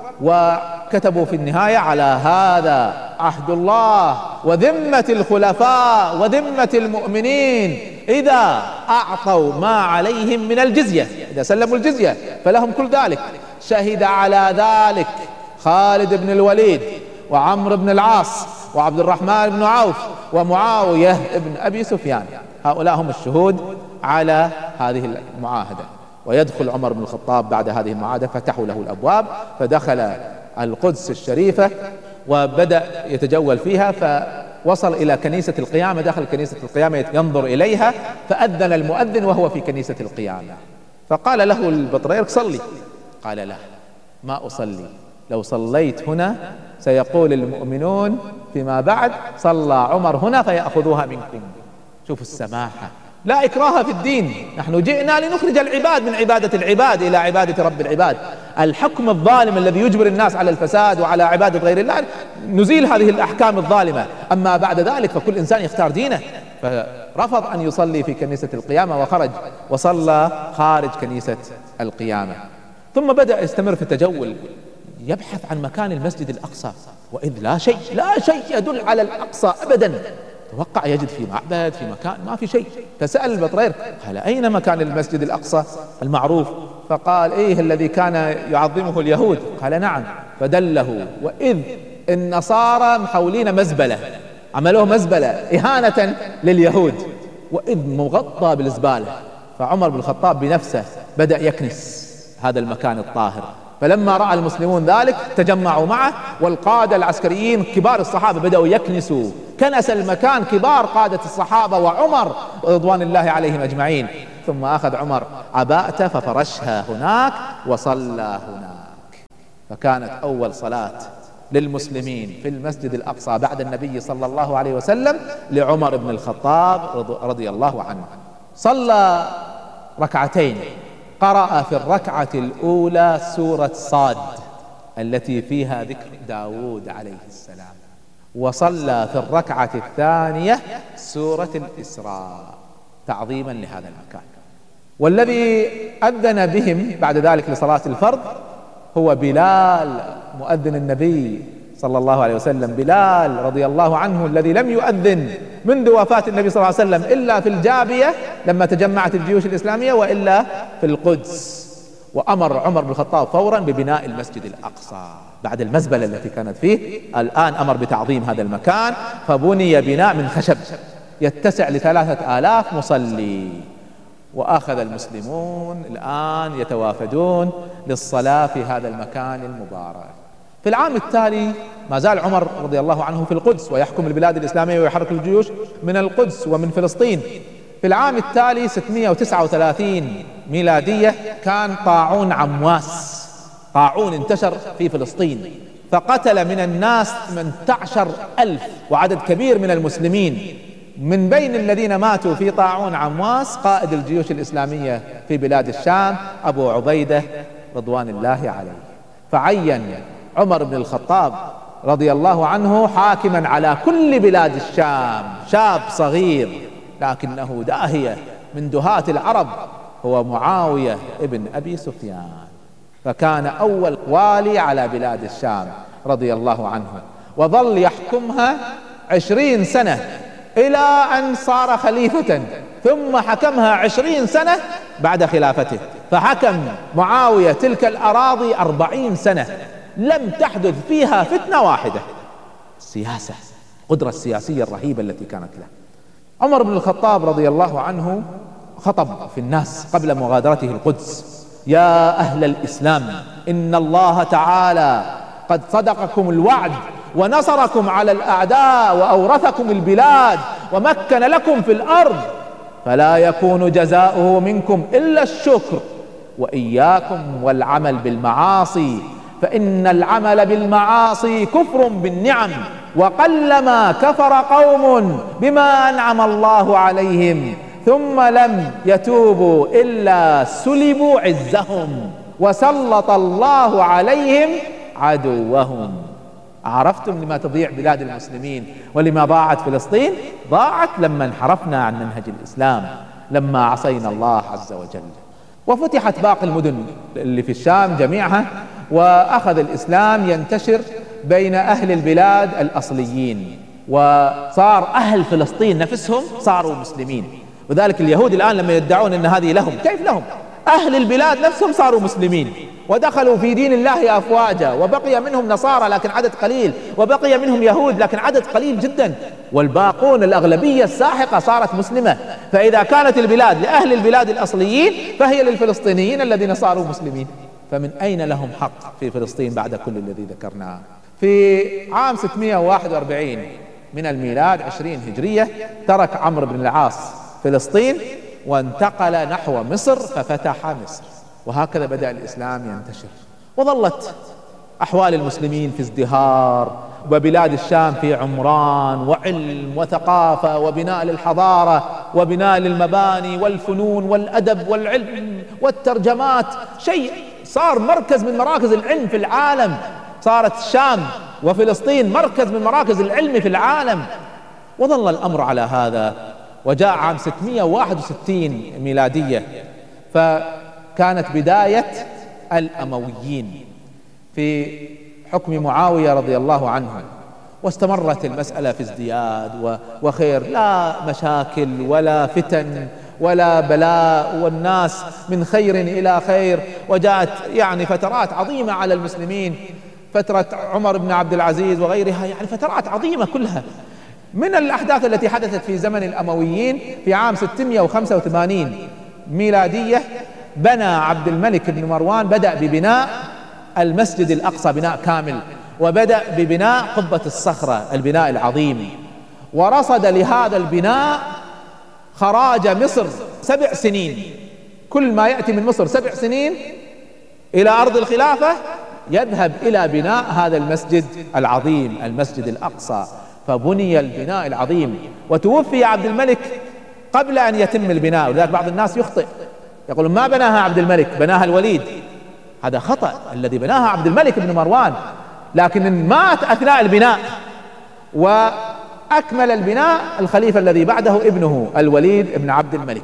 وكتبوا في النهاية: على هذا عهد الله وذمة الخلفاء وذمة المؤمنين إذا أعطوا ما عليهم من الجزية، إذا سلموا الجزية فلهم كل ذلك. شهد على ذلك خالد بن الوليد وعمرو بن العاص وعبد الرحمن بن عوف ومعاوية بن أبي سفيان، هؤلاء هم الشهود على هذه المعاهدة. ويدخل عمر بن الخطاب بعد هذه المعاهدة، فتحوا له الأبواب، فدخل القدس الشريفة وبدأ يتجول فيها، فوصل إلى كنيسة القيامة. دخل كنيسة القيامة ينظر إليها، فأذن المؤذن وهو في كنيسة القيامة، فقال له البطريرك: صلي. قال: لا، ما أصلي، لو صليت هنا سيقول المؤمنون فيما بعد: صلى عمر هنا فيأخذوها منكم. شوفوا السماحة، لا إكراه في الدين. نحن جئنا لنخرج العباد من عبادة العباد إلى عبادة رب العباد. الحكم الظالم الذي يجبر الناس على الفساد وعلى عبادة غير الله، نزيل هذه الأحكام الظالمة. أما بعد ذلك فكل إنسان يختار دينه. فرفض أن يصلي في كنيسة القيامة وخرج وصلى خارج كنيسة القيامة. ثم بدأ يستمر في التجول، يبحث عن مكان المسجد الأقصى، وإذ لا شيء يدل على الأقصى أبدا. توقع يجد في معبد، في مكان، ما في شيء. فسأل البطريرك، قال: أين مكان المسجد الأقصى المعروف؟ فقال: إيه الذي كان يعظمه اليهود؟ قال: نعم. فدله، وإذ النصارى محولين مزبلة، عملوه مزبلة إهانة لليهود، وإذ مغطى بالزبالة. فعمر بن الخطاب بنفسه بدأ يكنس هذا المكان الطاهر. فلما رأى المسلمون ذلك تجمعوا معه، والقادة العسكريين كبار الصحابة بدأوا يكنسوا كنس المكان كبار قادة الصحابة وعمر رضوان الله عليهم أجمعين. ثم أخذ عمر عباءته ففرشها هناك وصلى هناك. فكانت أول صلاة للمسلمين في المسجد الأقصى بعد النبي صلى الله عليه وسلم لعمر بن الخطاب رضي الله عنه. صلى ركعتين، قرأ في الركعة الأولى سورة صاد التي فيها ذكر داود عليه السلام، وصلى في الركعة الثانية سورة الإسراء تعظيما لهذا المكان. والذي أذن بهم بعد ذلك لصلاة الفرض هو بلال مؤذن النبي صلى الله عليه وسلم، بلال رضي الله عنه الذي لم يؤذن منذ وفاة النبي صلى الله عليه وسلم إلا في الجابية لما تجمعت الجيوش الإسلامية، وإلا في القدس. وأمر عمر بن الخطاب فورا ببناء المسجد الأقصى بعد المزبلة التي كانت فيه. الآن أمر بتعظيم هذا المكان فبني بناء من خشب يتسع ل3000 مصلي. وأخذ المسلمون الآن يتوافدون للصلاة في هذا المكان المبارك. في العام التالي ما زال عمر رضي الله عنه في القدس ويحكم البلاد الإسلامية ويحرك الجيوش من القدس ومن فلسطين. في العام التالي 639 ميلادية كان طاعون عمواس، طاعون انتشر في فلسطين فقتل من الناس 18,000 وعدد كبير من المسلمين. من بين الذين ماتوا في طاعون عمواس قائد الجيوش الإسلامية في بلاد الشام أبو عبيدة رضوان الله عليه. فعين عمر بن الخطاب رضي الله عنه حاكما على كل بلاد الشام، شاب صغير لكنه داهية من دهاة العرب، هو معاوية ابن أبي سفيان. فكان أول والي على بلاد الشام رضي الله عنه، وظل يحكمها 20 سنة إلى أن صار خليفة، ثم حكمها 20 سنة بعد خلافته. فحكم معاوية تلك الأراضي 40 سنة لم تحدث فيها فتنة واحدة. السياسة، القدرة السياسية الرهيبة التي كانت له. عمر بن الخطاب رضي الله عنه خطب في الناس قبل مغادرته القدس: يا أهل الإسلام، إن الله تعالى قد صدقكم الوعد ونصركم على الأعداء وأورثكم البلاد ومكن لكم في الأرض، فلا يكون جزاؤه منكم إلا الشكر، وإياكم والعمل بالمعاصي، فإن العمل بالمعاصي كفر بالنعم، وقلما كفر قوم بما أنعم الله عليهم ثم لم يتوبوا إلا سلبوا عزهم وسلط الله عليهم عدوهم. عرفتم لما تضيع بلاد المسلمين ولما ضاعت فلسطين؟ ضاعت لما انحرفنا عن منهج الإسلام، لما عصينا الله عز وجل. وفتحت باقي المدن اللي في الشام جميعها، وأخذ الإسلام ينتشر بين أهل البلاد الأصليين، وصار أهل فلسطين نفسهم صاروا مسلمين. وذلك اليهود الآن لما يدعون أن هذه لهم، كيف لهم؟ أهل البلاد نفسهم صاروا مسلمين ودخلوا في دين الله أفواجا، وبقي منهم نصارى لكن عدد قليل، وبقي منهم يهود لكن عدد قليل جدا، والباقون الأغلبية الساحقة صارت مسلمة. فإذا كانت البلاد لأهل البلاد الأصليين فهي للفلسطينيين الذين صاروا مسلمين، فمن أين لهم حق في فلسطين بعد كل الذي ذكرناه؟ في عام 641 من الميلاد 20 هجرية ترك عمرو بن العاص فلسطين وانتقل نحو مصر ففتح مصر، وهكذا بدأ الإسلام ينتشر. وظلت أحوال المسلمين في ازدهار، وبلاد الشام في عمران وعلم وثقافة وبناء للحضارة وبناء للمباني والفنون والأدب والعلم والترجمات، شيء صار مركز من مراكز العلم في العالم. صارت الشام وفلسطين مركز من مراكز العلم في العالم. وظل الأمر على هذا، وجاء عام 661 ميلادية فكانت بداية الأمويين في حكم معاوية رضي الله عنه، واستمرت المسألة في ازدياد وخير، لا مشاكل ولا فتن ولا بلاء، والناس من خير إلى خير. وجاءت يعني فترات عظيمة على المسلمين، فترة عمر بن عبد العزيز وغيرها، يعني فترات عظيمة كلها. من الأحداث التي حدثت في زمن الأمويين في عام 685 ميلادية بنى عبد الملك بن مروان، بدأ ببناء المسجد الأقصى بناء كامل، وبدأ ببناء قبة الصخرة البناء العظيم. ورصد لهذا البناء خراج مصر 7 سنين. كل ما يأتي من مصر 7 سنين إلى أرض الخلافة يذهب إلى بناء هذا المسجد العظيم، المسجد الأقصى. فبني البناء العظيم، وتوفي عبد الملك قبل أن يتم البناء. ولذلك بعض الناس يخطئ، يقولون ما بناها عبد الملك، بناها الوليد. هذا خطأ، الذي بناها عبد الملك بن مروان، لكن مات أثناء البناء، وأكمل البناء الخليفة الذي بعده ابنه الوليد بن عبد الملك.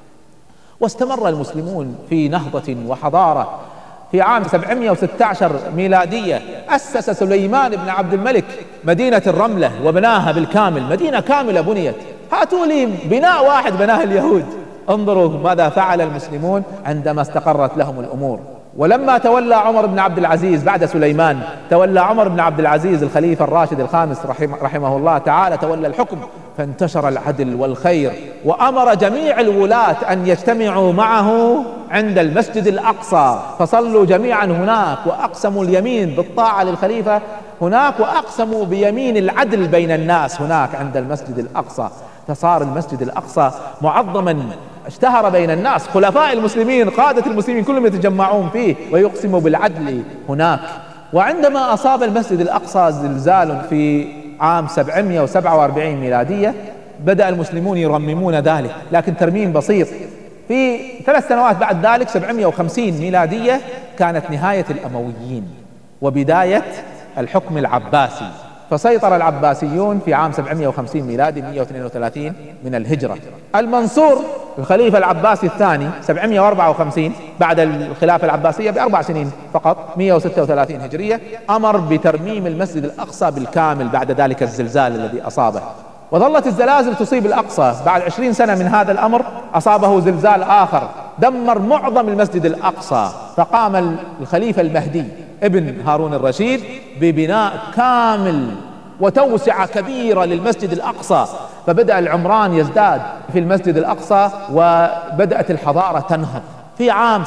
واستمر المسلمون في نهضة وحضارة. في عام 716 ميلادية أسس سليمان بن عبد الملك مدينة الرملة وبناها بالكامل، مدينة كاملة بنيت. هاتوا لي بناء واحد بناه اليهود. انظروا ماذا فعل المسلمون عندما استقرت لهم الأمور. ولما تولى عمر بن عبد العزيز بعد سليمان، تولى عمر بن عبد العزيز الخليفة الراشد الخامس رحمه الله تعالى، تولى الحكم، فانتشر العدل والخير، وأمر جميع الولاة أن يجتمعوا معه عند المسجد الأقصى، فصلوا جميعا هناك، وأقسموا اليمين بالطاعة للخليفة هناك، وأقسموا بيمين العدل بين الناس هناك عند المسجد الأقصى. فصار المسجد الأقصى معظما، اشتهر بين الناس، خلفاء المسلمين قادة المسلمين كلهم يتجمعون فيه ويقسموا بالعدل هناك. وعندما أصاب المسجد الأقصى زلزال في عام 747 ميلادية، بدأ المسلمون يرممون ذلك، لكن ترميم بسيط. في 3 سنوات بعد ذلك 750 ميلادية كانت نهاية الأمويين وبداية الحكم العباسي، فسيطر العباسيون في عام 750 ميلادي 132 من الهجرة. المنصور الخليفة العباسي الثاني 754 بعد الخلافة العباسية ب4 سنين فقط 136 هجرية، أمر بترميم المسجد الأقصى بالكامل بعد ذلك الزلزال الذي أصابه. وظلت الزلازل تصيب الأقصى. بعد 20 سنة من هذا الأمر أصابه زلزال آخر دمر معظم المسجد الأقصى، فقام الخليفة المهدي ابن هارون الرشيد ببناء كامل وتوسعة كبيرة للمسجد الأقصى، فبدأ العمران يزداد في المسجد الأقصى، وبدأت الحضارة تنهض. في عام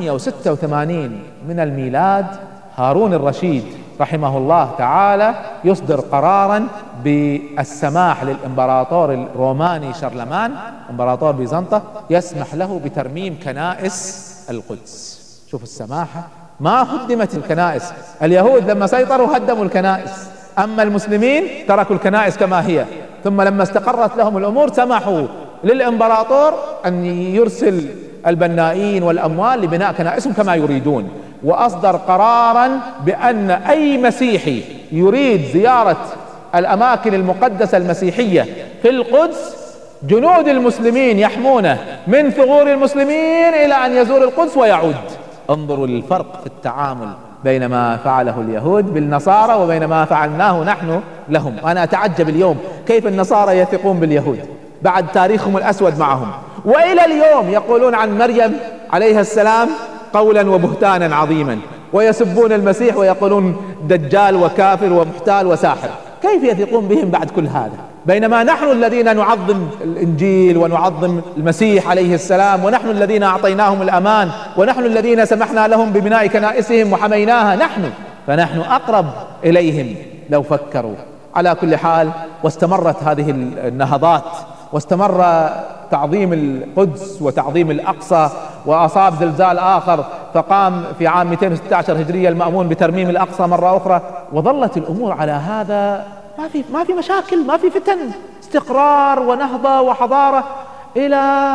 786 من الميلاد هارون الرشيد رحمه الله تعالى يصدر قرارا بالسماح للإمبراطور الروماني شارلمان إمبراطور بيزنطة، يسمح له بترميم كنائس القدس. شوف السماحة، ما هدمت الكنائس. اليهود لما سيطروا هدموا الكنائس، أما المسلمين تركوا الكنائس كما هي. ثم لما استقرت لهم الأمور سمحوا للإمبراطور أن يرسل البنائين والأموال لبناء كنائسهم كما يريدون، وأصدر قرارا بأن أي مسيحي يريد زيارة الأماكن المقدسة المسيحية في القدس جنود المسلمين يحمونه من ثغور المسلمين إلى أن يزور القدس ويعود. انظروا للفرق في التعامل بين ما فعله اليهود بالنصارى وبين ما فعلناه نحن لهم. أنا أتعجب اليوم كيف النصارى يثقون باليهود بعد تاريخهم الأسود معهم، وإلى اليوم يقولون عن مريم عليها السلام قولا وبهتانا عظيما، ويسبون المسيح ويقولون دجال وكافر ومحتال وساحر. كيف يثقون بهم بعد كل هذا؟ بينما نحن الذين نعظم الإنجيل ونعظم المسيح عليه السلام، ونحن الذين أعطيناهم الأمان، ونحن الذين سمحنا لهم ببناء كنائسهم وحميناها نحن، فنحن أقرب إليهم لو فكروا. على كل حال، واستمرت هذه النهضات، واستمر تعظيم القدس وتعظيم الأقصى، وأصاب زلزال آخر فقام في عام 216 هجرية المأمون بترميم الأقصى مرة أخرى، وظلت الأمور على هذا، ما في مشاكل، ما في فتن، استقرار ونهضة وحضارة إلى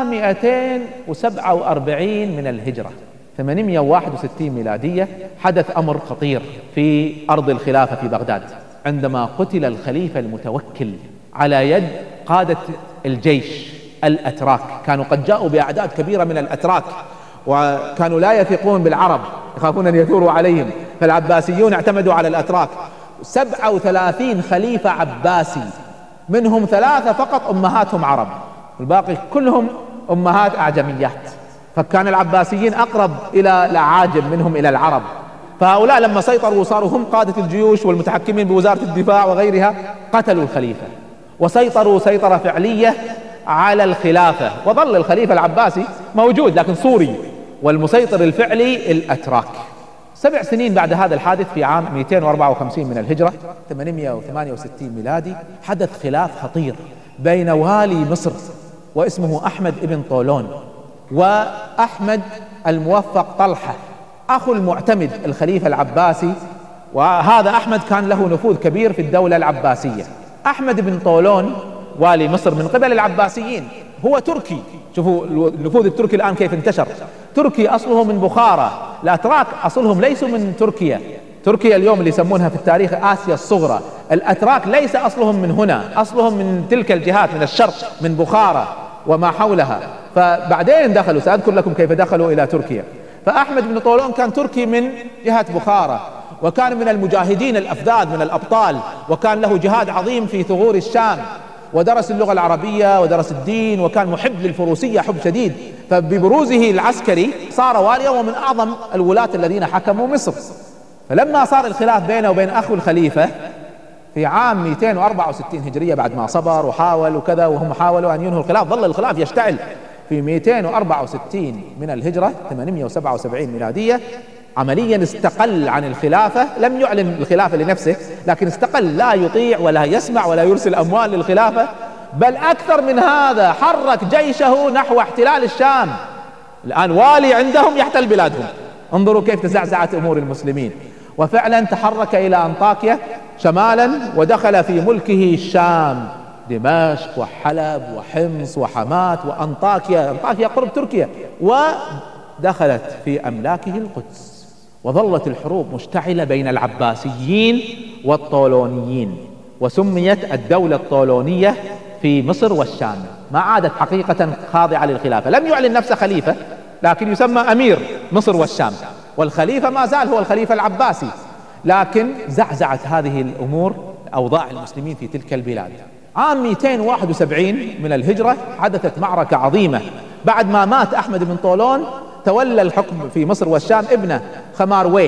247 من الهجرة 861 ميلادية. حدث أمر خطير في أرض الخلافة في بغداد، عندما قتل الخليفة المتوكل على يد قادة الجيش الأتراك. كانوا قد جاءوا بأعداد كبيرة من الأتراك، وكانوا لا يثقون بالعرب، يخافون أن يثوروا عليهم، فالعباسيون اعتمدوا على الأتراك. 37 خليفة عباسي، منهم 3 فقط أمهاتهم عرب، الباقي كلهم أمهات أعجميات، فكان العباسيين أقرب إلى الأعاجم منهم إلى العرب. فهؤلاء لما سيطروا وصاروا هم قادة الجيوش والمتحكمين بوزارة الدفاع وغيرها، قتلوا الخليفة وسيطروا سيطرة فعلية على الخلافة، وظل الخليفة العباسي موجود لكن صوري، والمسيطر الفعلي الأتراك. 7 سنين بعد هذا الحادث في عام 254 من الهجرة 868 ميلادي حدث خلاف خطير بين والي مصر واسمه أحمد ابن طولون وأحمد الموفق طلحة أخو المعتمد الخليفة العباسي. وهذا أحمد كان له نفوذ كبير في الدولة العباسية. أحمد بن طولون والي مصر من قبل العباسيين هو تركي. شوفوا النفوذ التركي الآن كيف انتشر. تركي أصله من بخارى. الأتراك أصلهم ليسوا من تركيا. تركيا اليوم اللي يسمونها في التاريخ آسيا الصغرى. الأتراك ليس أصلهم من هنا، أصلهم من تلك الجهات، من الشرق، من بخارى وما حولها. فبعدين دخلوا، سأذكر لكم كيف دخلوا إلى تركيا. فأحمد بن طولون كان تركي من جهة بخارى، وكان من المجاهدين الأفذاذ من الأبطال، وكان له جهاد عظيم في ثغور الشام، ودرس اللغة العربية ودرس الدين، وكان محب للفروسية حب شديد. فببروزه العسكري صار واليا ومن أعظم الولاة الذين حكموا مصر. فلما صار الخلاف بينه وبين أخو الخليفة في عام 264 هجرية بعد ما صبر وحاول وكذا، وهم حاولوا أن ينهوا الخلاف، ظل الخلاف يشتعل. في 264 من الهجرة 877 ميلادية عمليا استقل عن الخلافة، لم يعلن الخلافة لنفسه، لكن استقل، لا يطيع ولا يسمع ولا يرسل أموال للخلافة، بل أكثر من هذا حرك جيشه نحو احتلال الشام. الآن والي عندهم يحتل بلادهم. انظروا كيف تزعزعت أمور المسلمين. وفعلا تحرك إلى أنطاكيا شمالا، ودخل في ملكه الشام، دمشق وحلب وحمص وحماة وأنطاكيا. أنطاكيا قرب تركيا. ودخلت في أملاكه القدس. وظلت الحروب مشتعلة بين العباسيين والطولونيين، وسميت الدولة الطولونية في مصر والشام. ما عادت حقيقة خاضعة للخلافة، لم يعلن نفسه خليفة، لكن يسمى أمير مصر والشام، والخليفة ما زال هو الخليفة العباسي. لكن زعزعت هذه الأمور أوضاع المسلمين في تلك البلاد. عام 271 من الهجرة حدثت معركة عظيمة. بعد ما مات أحمد بن طولون تولى الحكم في مصر والشام ابنه خمارويه،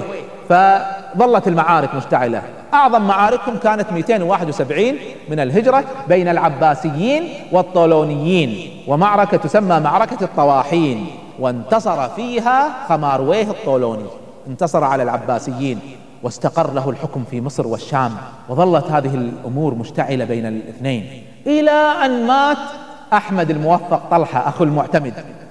فظلت المعارك مشتعلة. أعظم معاركهم كانت 271 من الهجرة بين العباسيين والطولونيين، ومعركة تسمى معركة الطواحين، وانتصر فيها خمارويه الطولوني، انتصر على العباسيين واستقر له الحكم في مصر والشام. وظلت هذه الأمور مشتعلة بين الاثنين إلى أن مات أحمد الموفق طلحة أخو المعتمد،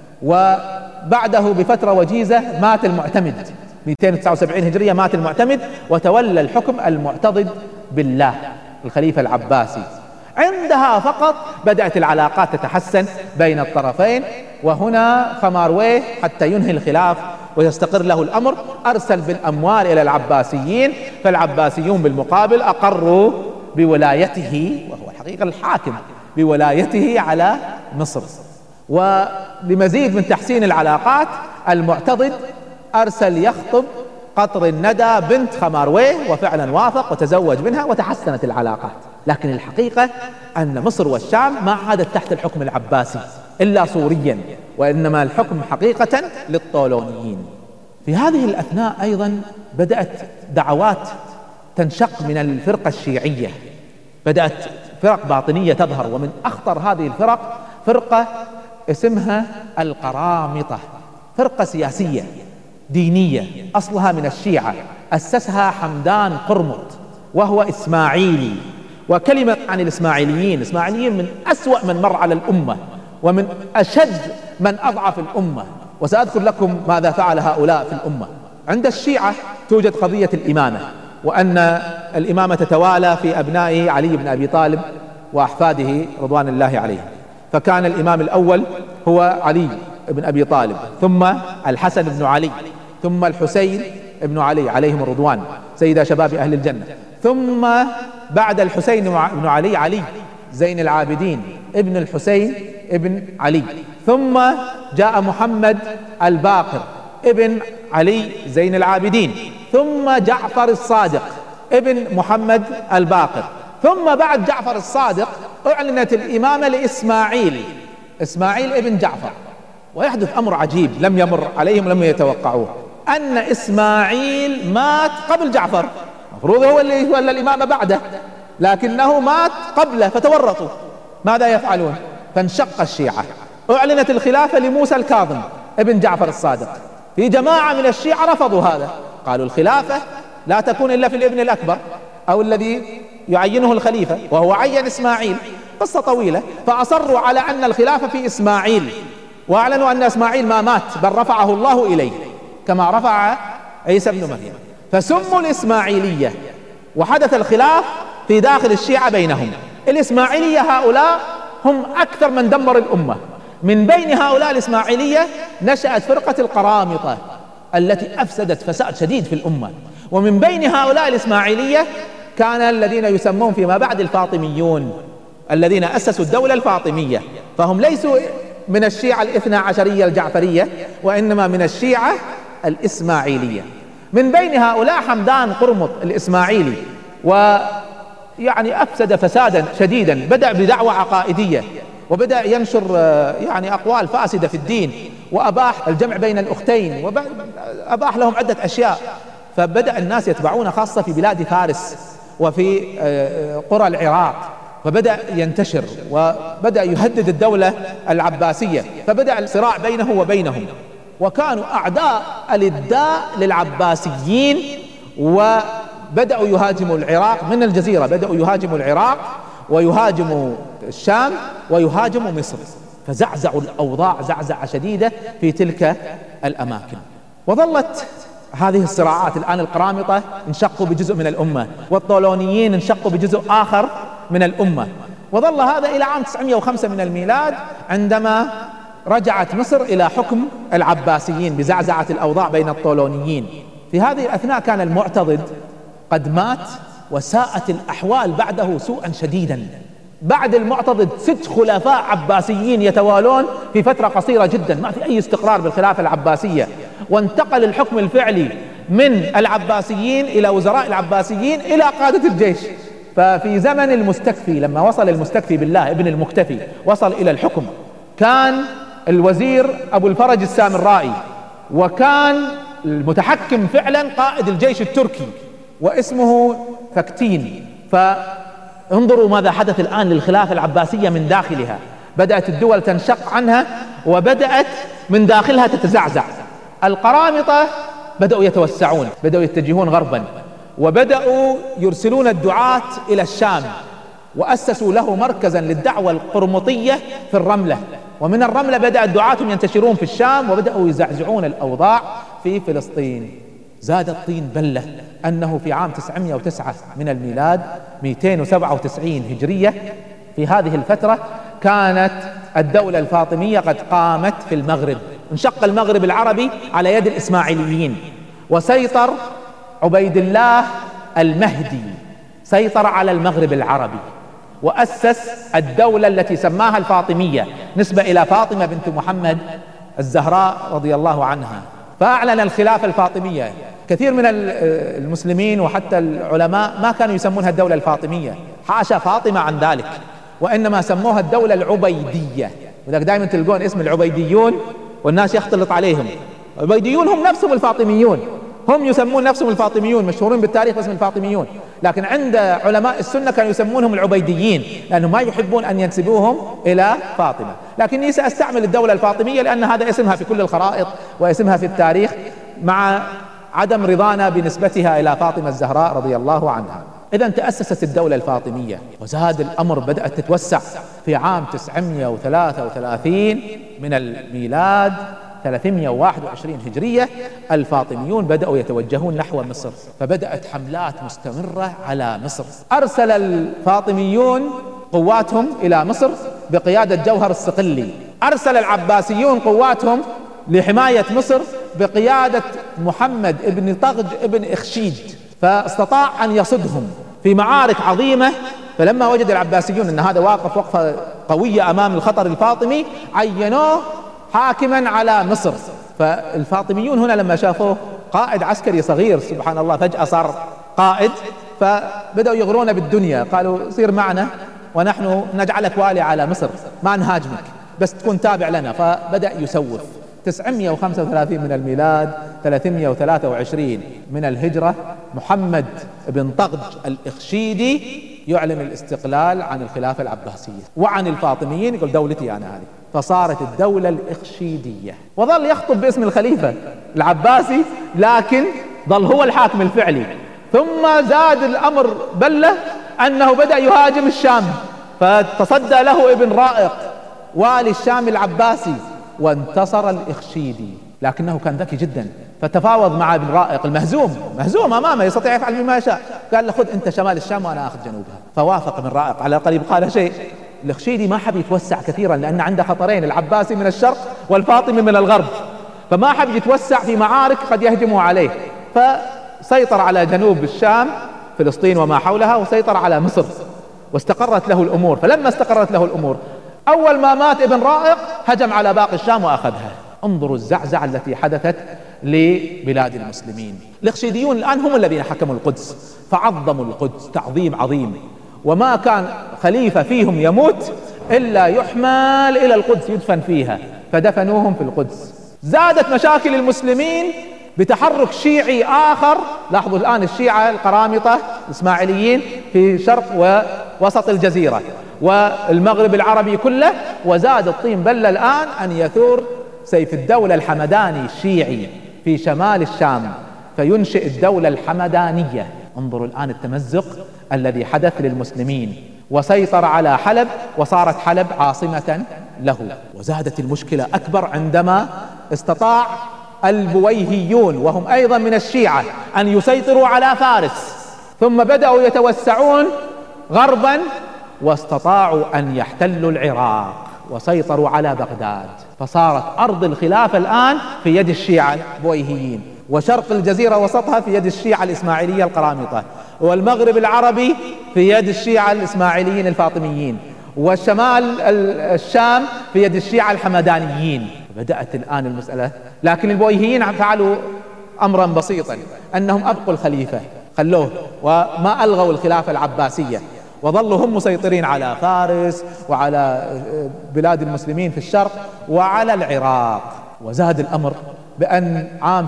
وبعده بفترة وجيزة مات المعتمد. 279 هجرية مات المعتمد، وتولى الحكم المعتضد بالله الخليفة العباسي. عندها فقط بدأت العلاقات تتحسن بين الطرفين. وهنا خمارويه حتى ينهي الخلاف ويستقر له الأمر أرسل بالأموال إلى العباسيين، فالعباسيون بالمقابل أقروا بولايته، وهو الحقيقة الحاكم، بولايته على مصر. ولمزيد من تحسين العلاقات المعتضد أرسل يخطب قطر الندى بنت خمارويه، وفعلا وافق وتزوج منها وتحسنت العلاقات. لكن الحقيقة أن مصر والشام ما عادت تحت الحكم العباسي إلا صوريا، وإنما الحكم حقيقة للطولونيين. في هذه الأثناء أيضا بدأت دعوات تنشق من الفرقة الشيعية، بدأت فرق باطنية تظهر، ومن أخطر هذه الفرق فرقة اسمها القرامطة، فرقة سياسية دينية أصلها من الشيعة، أسسها حمدان قرمط وهو إسماعيلي. وكلمة عن الإسماعيليين من أسوأ من مر على الأمة، ومن أشد من أضعف الأمة. وسأذكر لكم ماذا فعل هؤلاء في الأمة. عند الشيعة توجد قضية الإمامة، وأن الإمامة تتوالى في أبناء علي بن أبي طالب وأحفاده رضوان الله عليهم. فكان الإمام الأول هو علي بن أبي طالب، ثم الحسن بن علي، ثم الحسين بن علي عليهم الرضوان سيد شباب أهل الجنة، ثم بعد الحسين بن علي علي زين العابدين ابن الحسين ابن علي، ثم جاء محمد الباقر ابن علي زين العابدين، ثم جعفر الصادق ابن محمد الباقر، ثم بعد جعفر الصادق أعلنت الإمامة لإسماعيل ابن جعفر. ويحدث أمر عجيب لم يمر عليهم، لم يتوقعوه، أن إسماعيل مات قبل جعفر، المفروض هو اللي يولى الإمامة بعده، لكنه مات قبله فتورطوا. ماذا يفعلون؟ فانشق الشيعة، أعلنت الخلافة لموسى الكاظم ابن جعفر الصادق. في جماعة من الشيعة رفضوا هذا، قالوا الخلافة لا تكون إلا في الابن الأكبر أو الذي يعينه الخليفة، وهو عين إسماعيل، قصة طويلة. فأصروا على أن الخلافة في إسماعيل، وأعلنوا أن إسماعيل ما مات بل رفعه الله إليه كما رفع عيسى بن مريم، فسموا الإسماعيلية. وحدث الخلاف في داخل الشيعة بينهم. الإسماعيلية هؤلاء هم أكثر من دمر الأمة. من بين هؤلاء الإسماعيلية نشأت فرقة القرامطة التي أفسدت فساد شديد في الأمة. ومن بين هؤلاء الإسماعيلية كان الذين يسمون فيما بعد الفاطميون، الذين أسسوا الدولة الفاطمية، فهم ليسوا من الشيعة الاثنى عشرية الجعفرية، وإنما من الشيعة الإسماعيلية. من بين هؤلاء حمدان قرمط الإسماعيلي، ويعني أفسد فسادا شديدا، بدأ بدعوة عقائدية، وبدأ ينشر يعني أقوال فاسدة في الدين، وأباح الجمع بين الأختين، وأباح لهم عدة أشياء. فبدأ الناس يتبعون، خاصة في بلاد فارس وفي قرى العراق، فبدأ ينتشر وبدأ يهدد الدولة العباسية، فبدأ الصراع بينه وبينهم. وكانوا أعداء الإبداء للعباسيين، وبدأوا يهاجموا العراق من الجزيرة، بدأوا يهاجموا العراق ويهاجموا الشام ويهاجموا مصر، فزعزعوا الأوضاع زعزعة شديدة في تلك الأماكن. وظلت هذه الصراعات. الآن القرامطة انشقوا بجزء من الأمة، والطولونيين انشقوا بجزء آخر من الأمة، وظل هذا إلى عام 905 من الميلاد، عندما رجعت مصر إلى حكم العباسيين بزعزعة الأوضاع بين الطولونيين. في هذه الأثناء كان المعتضد قد مات، وساءت الأحوال بعده سوءا شديدا. بعد المعتضد 6 خلفاء عباسيين يتوالون في فترة قصيرة جدا، ما في أي استقرار بالخلافة العباسية، وانتقل الحكم الفعلي من العباسيين إلى وزراء العباسيين إلى قادة الجيش. ففي زمن المستكفي، لما وصل المستكفي بالله ابن المكتفي وصل إلى الحكم، كان الوزير أبو الفرج السامرائي، وكان المتحكم فعلا قائد الجيش التركي واسمه فكتين. فانظروا ماذا حدث الآن للخلافة العباسية من داخلها. بدأت الدول تنشق عنها، وبدأت من داخلها تتزعزع. القرامطة بدأوا يتوسعون، بدأوا يتجهون غربا، وبدأوا يرسلون الدعاة إلى الشام، وأسسوا له مركزا للدعوة القرمطية في الرملة، ومن الرملة بدأ الدعاة ينتشرون في الشام، وبدأوا يزعزعون الأوضاع في فلسطين. زاد الطين بلة أنه في عام 909 من الميلاد 297 هجرية، في هذه الفترة كانت الدولة الفاطمية قد قامت في المغرب. انشق المغرب العربي على يد الإسماعيليين، وسيطر عبيد الله المهدي، سيطر على المغرب العربي، وأسس الدولة التي سماها الفاطمية نسبة إلى فاطمة بنت محمد الزهراء رضي الله عنها. فأعلن الخلافة الفاطمية. كثير من المسلمين وحتى العلماء ما كانوا يسمونها الدولة الفاطمية، حاشا فاطمة عن ذلك، وإنما سموها الدولة العبيدية. ولذلك دائما تلقون اسم العبيديون والناس يختلط عليهم. العبيديون هم نفسهم الفاطميون، هم يسمون نفسهم الفاطميون، مشهورين بالتاريخ باسم الفاطميون، لكن عند علماء السنة كانوا يسمونهم العبيديين، لأنهم ما يحبون أن ينسبوهم إلى فاطمة. لكني سأستعمل الدولة الفاطمية لأن هذا اسمها في كل الخرائط واسمها في التاريخ، مع عدم رضانا بنسبتها إلى فاطمة الزهراء رضي الله عنها. إذن تأسست الدولة الفاطمية، وزاد الأمر، بدأت تتوسع. في عام 933 من الميلاد 321 هجرية الفاطميون بدأوا يتوجهون نحو مصر، فبدأت حملات مستمرة على مصر. أرسل الفاطميون قواتهم إلى مصر بقيادة جوهر الصقلي، أرسل العباسيون قواتهم لحماية مصر بقيادة محمد ابن طغج ابن إخشيد، فاستطاع أن يصدهم في معارك عظيمة. فلما وجد العباسيون أن هذا واقف وقفة قوية أمام الخطر الفاطمي، عينوه حاكما على مصر. فالفاطميون هنا لما شافوه قائد عسكري صغير سبحان الله فجأة صار قائد، فبدأوا يغرون بالدنيا، قالوا صير معنا ونحن نجعلك والي على مصر، ما نهاجمك بس تكون تابع لنا. فبدأ يسوف. 935 من الميلاد 323 من الهجرة محمد بن طغج الإخشيدي يعلن الاستقلال عن الخلافة العباسية وعن الفاطميين، يقول دولتي أنا هذه، فصارت الدولة الإخشيدية. وظل يخطب باسم الخليفة العباسي، لكن ظل هو الحاكم الفعلي. ثم زاد الأمر بلة أنه بدأ يهاجم الشام، فتصدى له ابن رائق والي الشام العباسي وانتصر الإخشيدي، لكنه كان ذكي جدا فتفاوض مع ابن رائق مهزوم أمامه يستطيع يفعل ما يشاء، قال له خذ أنت شمال الشام وأنا أخذ جنوبها. فوافق ابن رائق على قريب قال شيء. الإخشيدي ما حب يتوسع كثيرا لأن عنده خطرين، العباسي من الشرق والفاطمي من الغرب، فما حب يتوسع في معارك قد يهجموا عليه، فسيطر على جنوب الشام فلسطين وما حولها، وسيطر على مصر واستقرت له الأمور. فلما استقرت له الأمور أول ما مات ابن رائق هجم على باقي الشام وأخذها. انظروا الزعزعة التي حدثت لبلاد المسلمين. الإخشيديون الآن هم الذين حكموا القدس، فعظموا القدس تعظيم عظيم، وما كان خليفة فيهم يموت إلا يحمل إلى القدس يدفن فيها، فدفنوهم في القدس. زادت مشاكل المسلمين بتحرك شيعي آخر. لاحظوا الآن الشيعة القرامطة الإسماعيليين في شرق ووسط الجزيرة والمغرب العربي كله، وزاد الطين بلة الآن أن يثور سيف الدولة الحمداني الشيعي في شمال الشام فينشئ الدولة الحمدانية. انظروا الآن التمزق الذي حدث للمسلمين، وسيطر على حلب وصارت حلب عاصمة له. وزادت المشكلة أكبر عندما استطاع البويهيون وهم أيضا من الشيعة أن يسيطروا على فارس، ثم بدأوا يتوسعون غربا واستطاعوا أن يحتلوا العراق وسيطروا على بغداد، فصارت أرض الخلافة الآن في يد الشيعة البويهيين، وشرق الجزيرة وسطها في يد الشيعة الإسماعيلية القرامطة، والمغرب العربي في يد الشيعة الإسماعيليين الفاطميين، وشمال الشام في يد الشيعة الحمدانيين. بدأت الآن المسألة، لكن البويهيين فعلوا أمرا بسيطا، أنهم أبقوا الخليفة خلوه وما ألغوا الخلافة العباسية، وظلوا هم مسيطرين على فارس وعلى بلاد المسلمين في الشرق وعلى العراق. وزاد الأمر بأن عام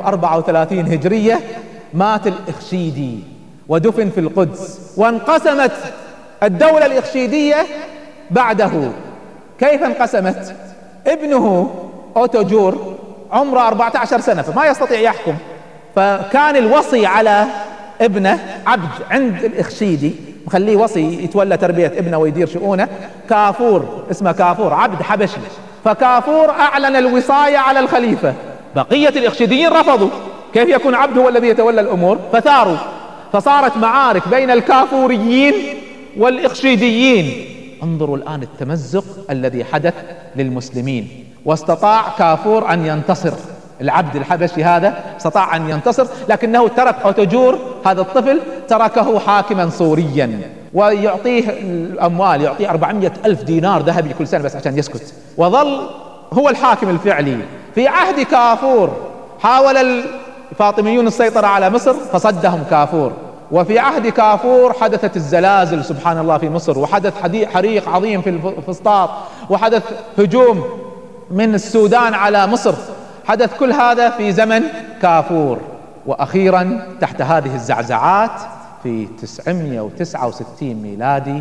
334 هجرية مات الإخشيدي ودفن في القدس، وانقسمت الدولة الإخشيدية بعده. كيف انقسمت؟ ابنه أوتوجور عمره 14 سنة فما يستطيع يحكم، فكان الوصي على ابنه عبد عند الإخشيدي، مخليه وصي يتولى تربية ابنه ويدير شؤونه، كافور اسمه كافور عبد حبشي، فكافور أعلن الوصاية على الخليفة. بقية الإخشيديين رفضوا، كيف يكون عبد هو الذي يتولى الأمور؟ فثاروا، فصارت معارك بين الكافوريين والإخشيديين. انظروا الآن التمزق الذي حدث للمسلمين. واستطاع كافور أن ينتصر، العبد الحبشي هذا استطاع أن ينتصر، لكنه ترك أوتوجور هذا الطفل تركه حاكما صوريا، ويعطيه الأموال، يعطيه 400,000 دينار ذهبي كل سنة بس عشان يسكت، وظل هو الحاكم الفعلي. في عهد كافور حاول الفاطميون السيطرة على مصر فصدهم كافور، وفي عهد كافور حدثت الزلازل سبحان الله في مصر، وحدث حريق عظيم في الفسطاط، وحدث هجوم من السودان على مصر، حدث كل هذا في زمن كافور. وأخيرا تحت هذه الزعزعات في 969 ميلادي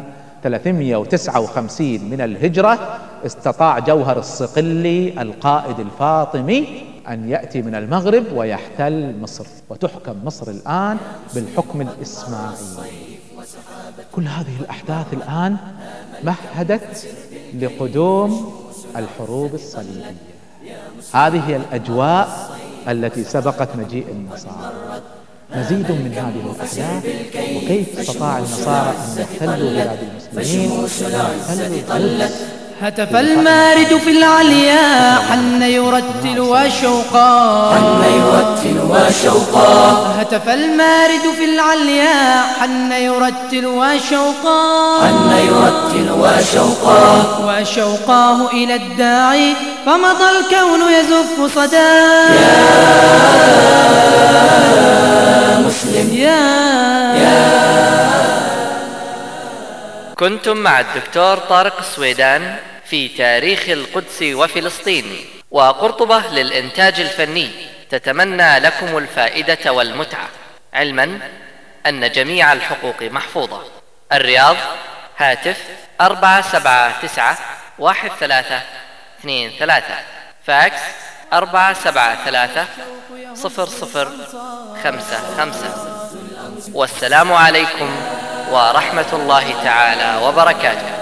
359 من الهجرة استطاع جوهر الصقلي القائد الفاطمي أن يأتي من المغرب ويحتل مصر، وتحكم مصر الآن بالحكم الإسماعيلي. كل هذه الأحداث الآن مهدت لقدوم الحروب الصليبية. هذه هي الأجواء التي سبقت مجيء النصارى. مزيد من هذه الأحداث، وكيف استطاع النصارى أن يحتلوا بلاد المسلمين. هتف المارد في العليا حن يرتل وشوقا، هتف المارد في العليا حن يرتل وشوقا، وشوقاه إلى الداعي فمضى الكون يزف صدى. يا مسلم يا كنتم مع الدكتور طارق السويدان في تاريخ القدس وفلسطين وقرطبة للإنتاج الفني، تتمنى لكم الفائدة والمتعة، علما أن جميع الحقوق محفوظة. الرياض، هاتف 4791323، فاكس 473 0055. والسلام عليكم ورحمة الله تعالى وبركاته.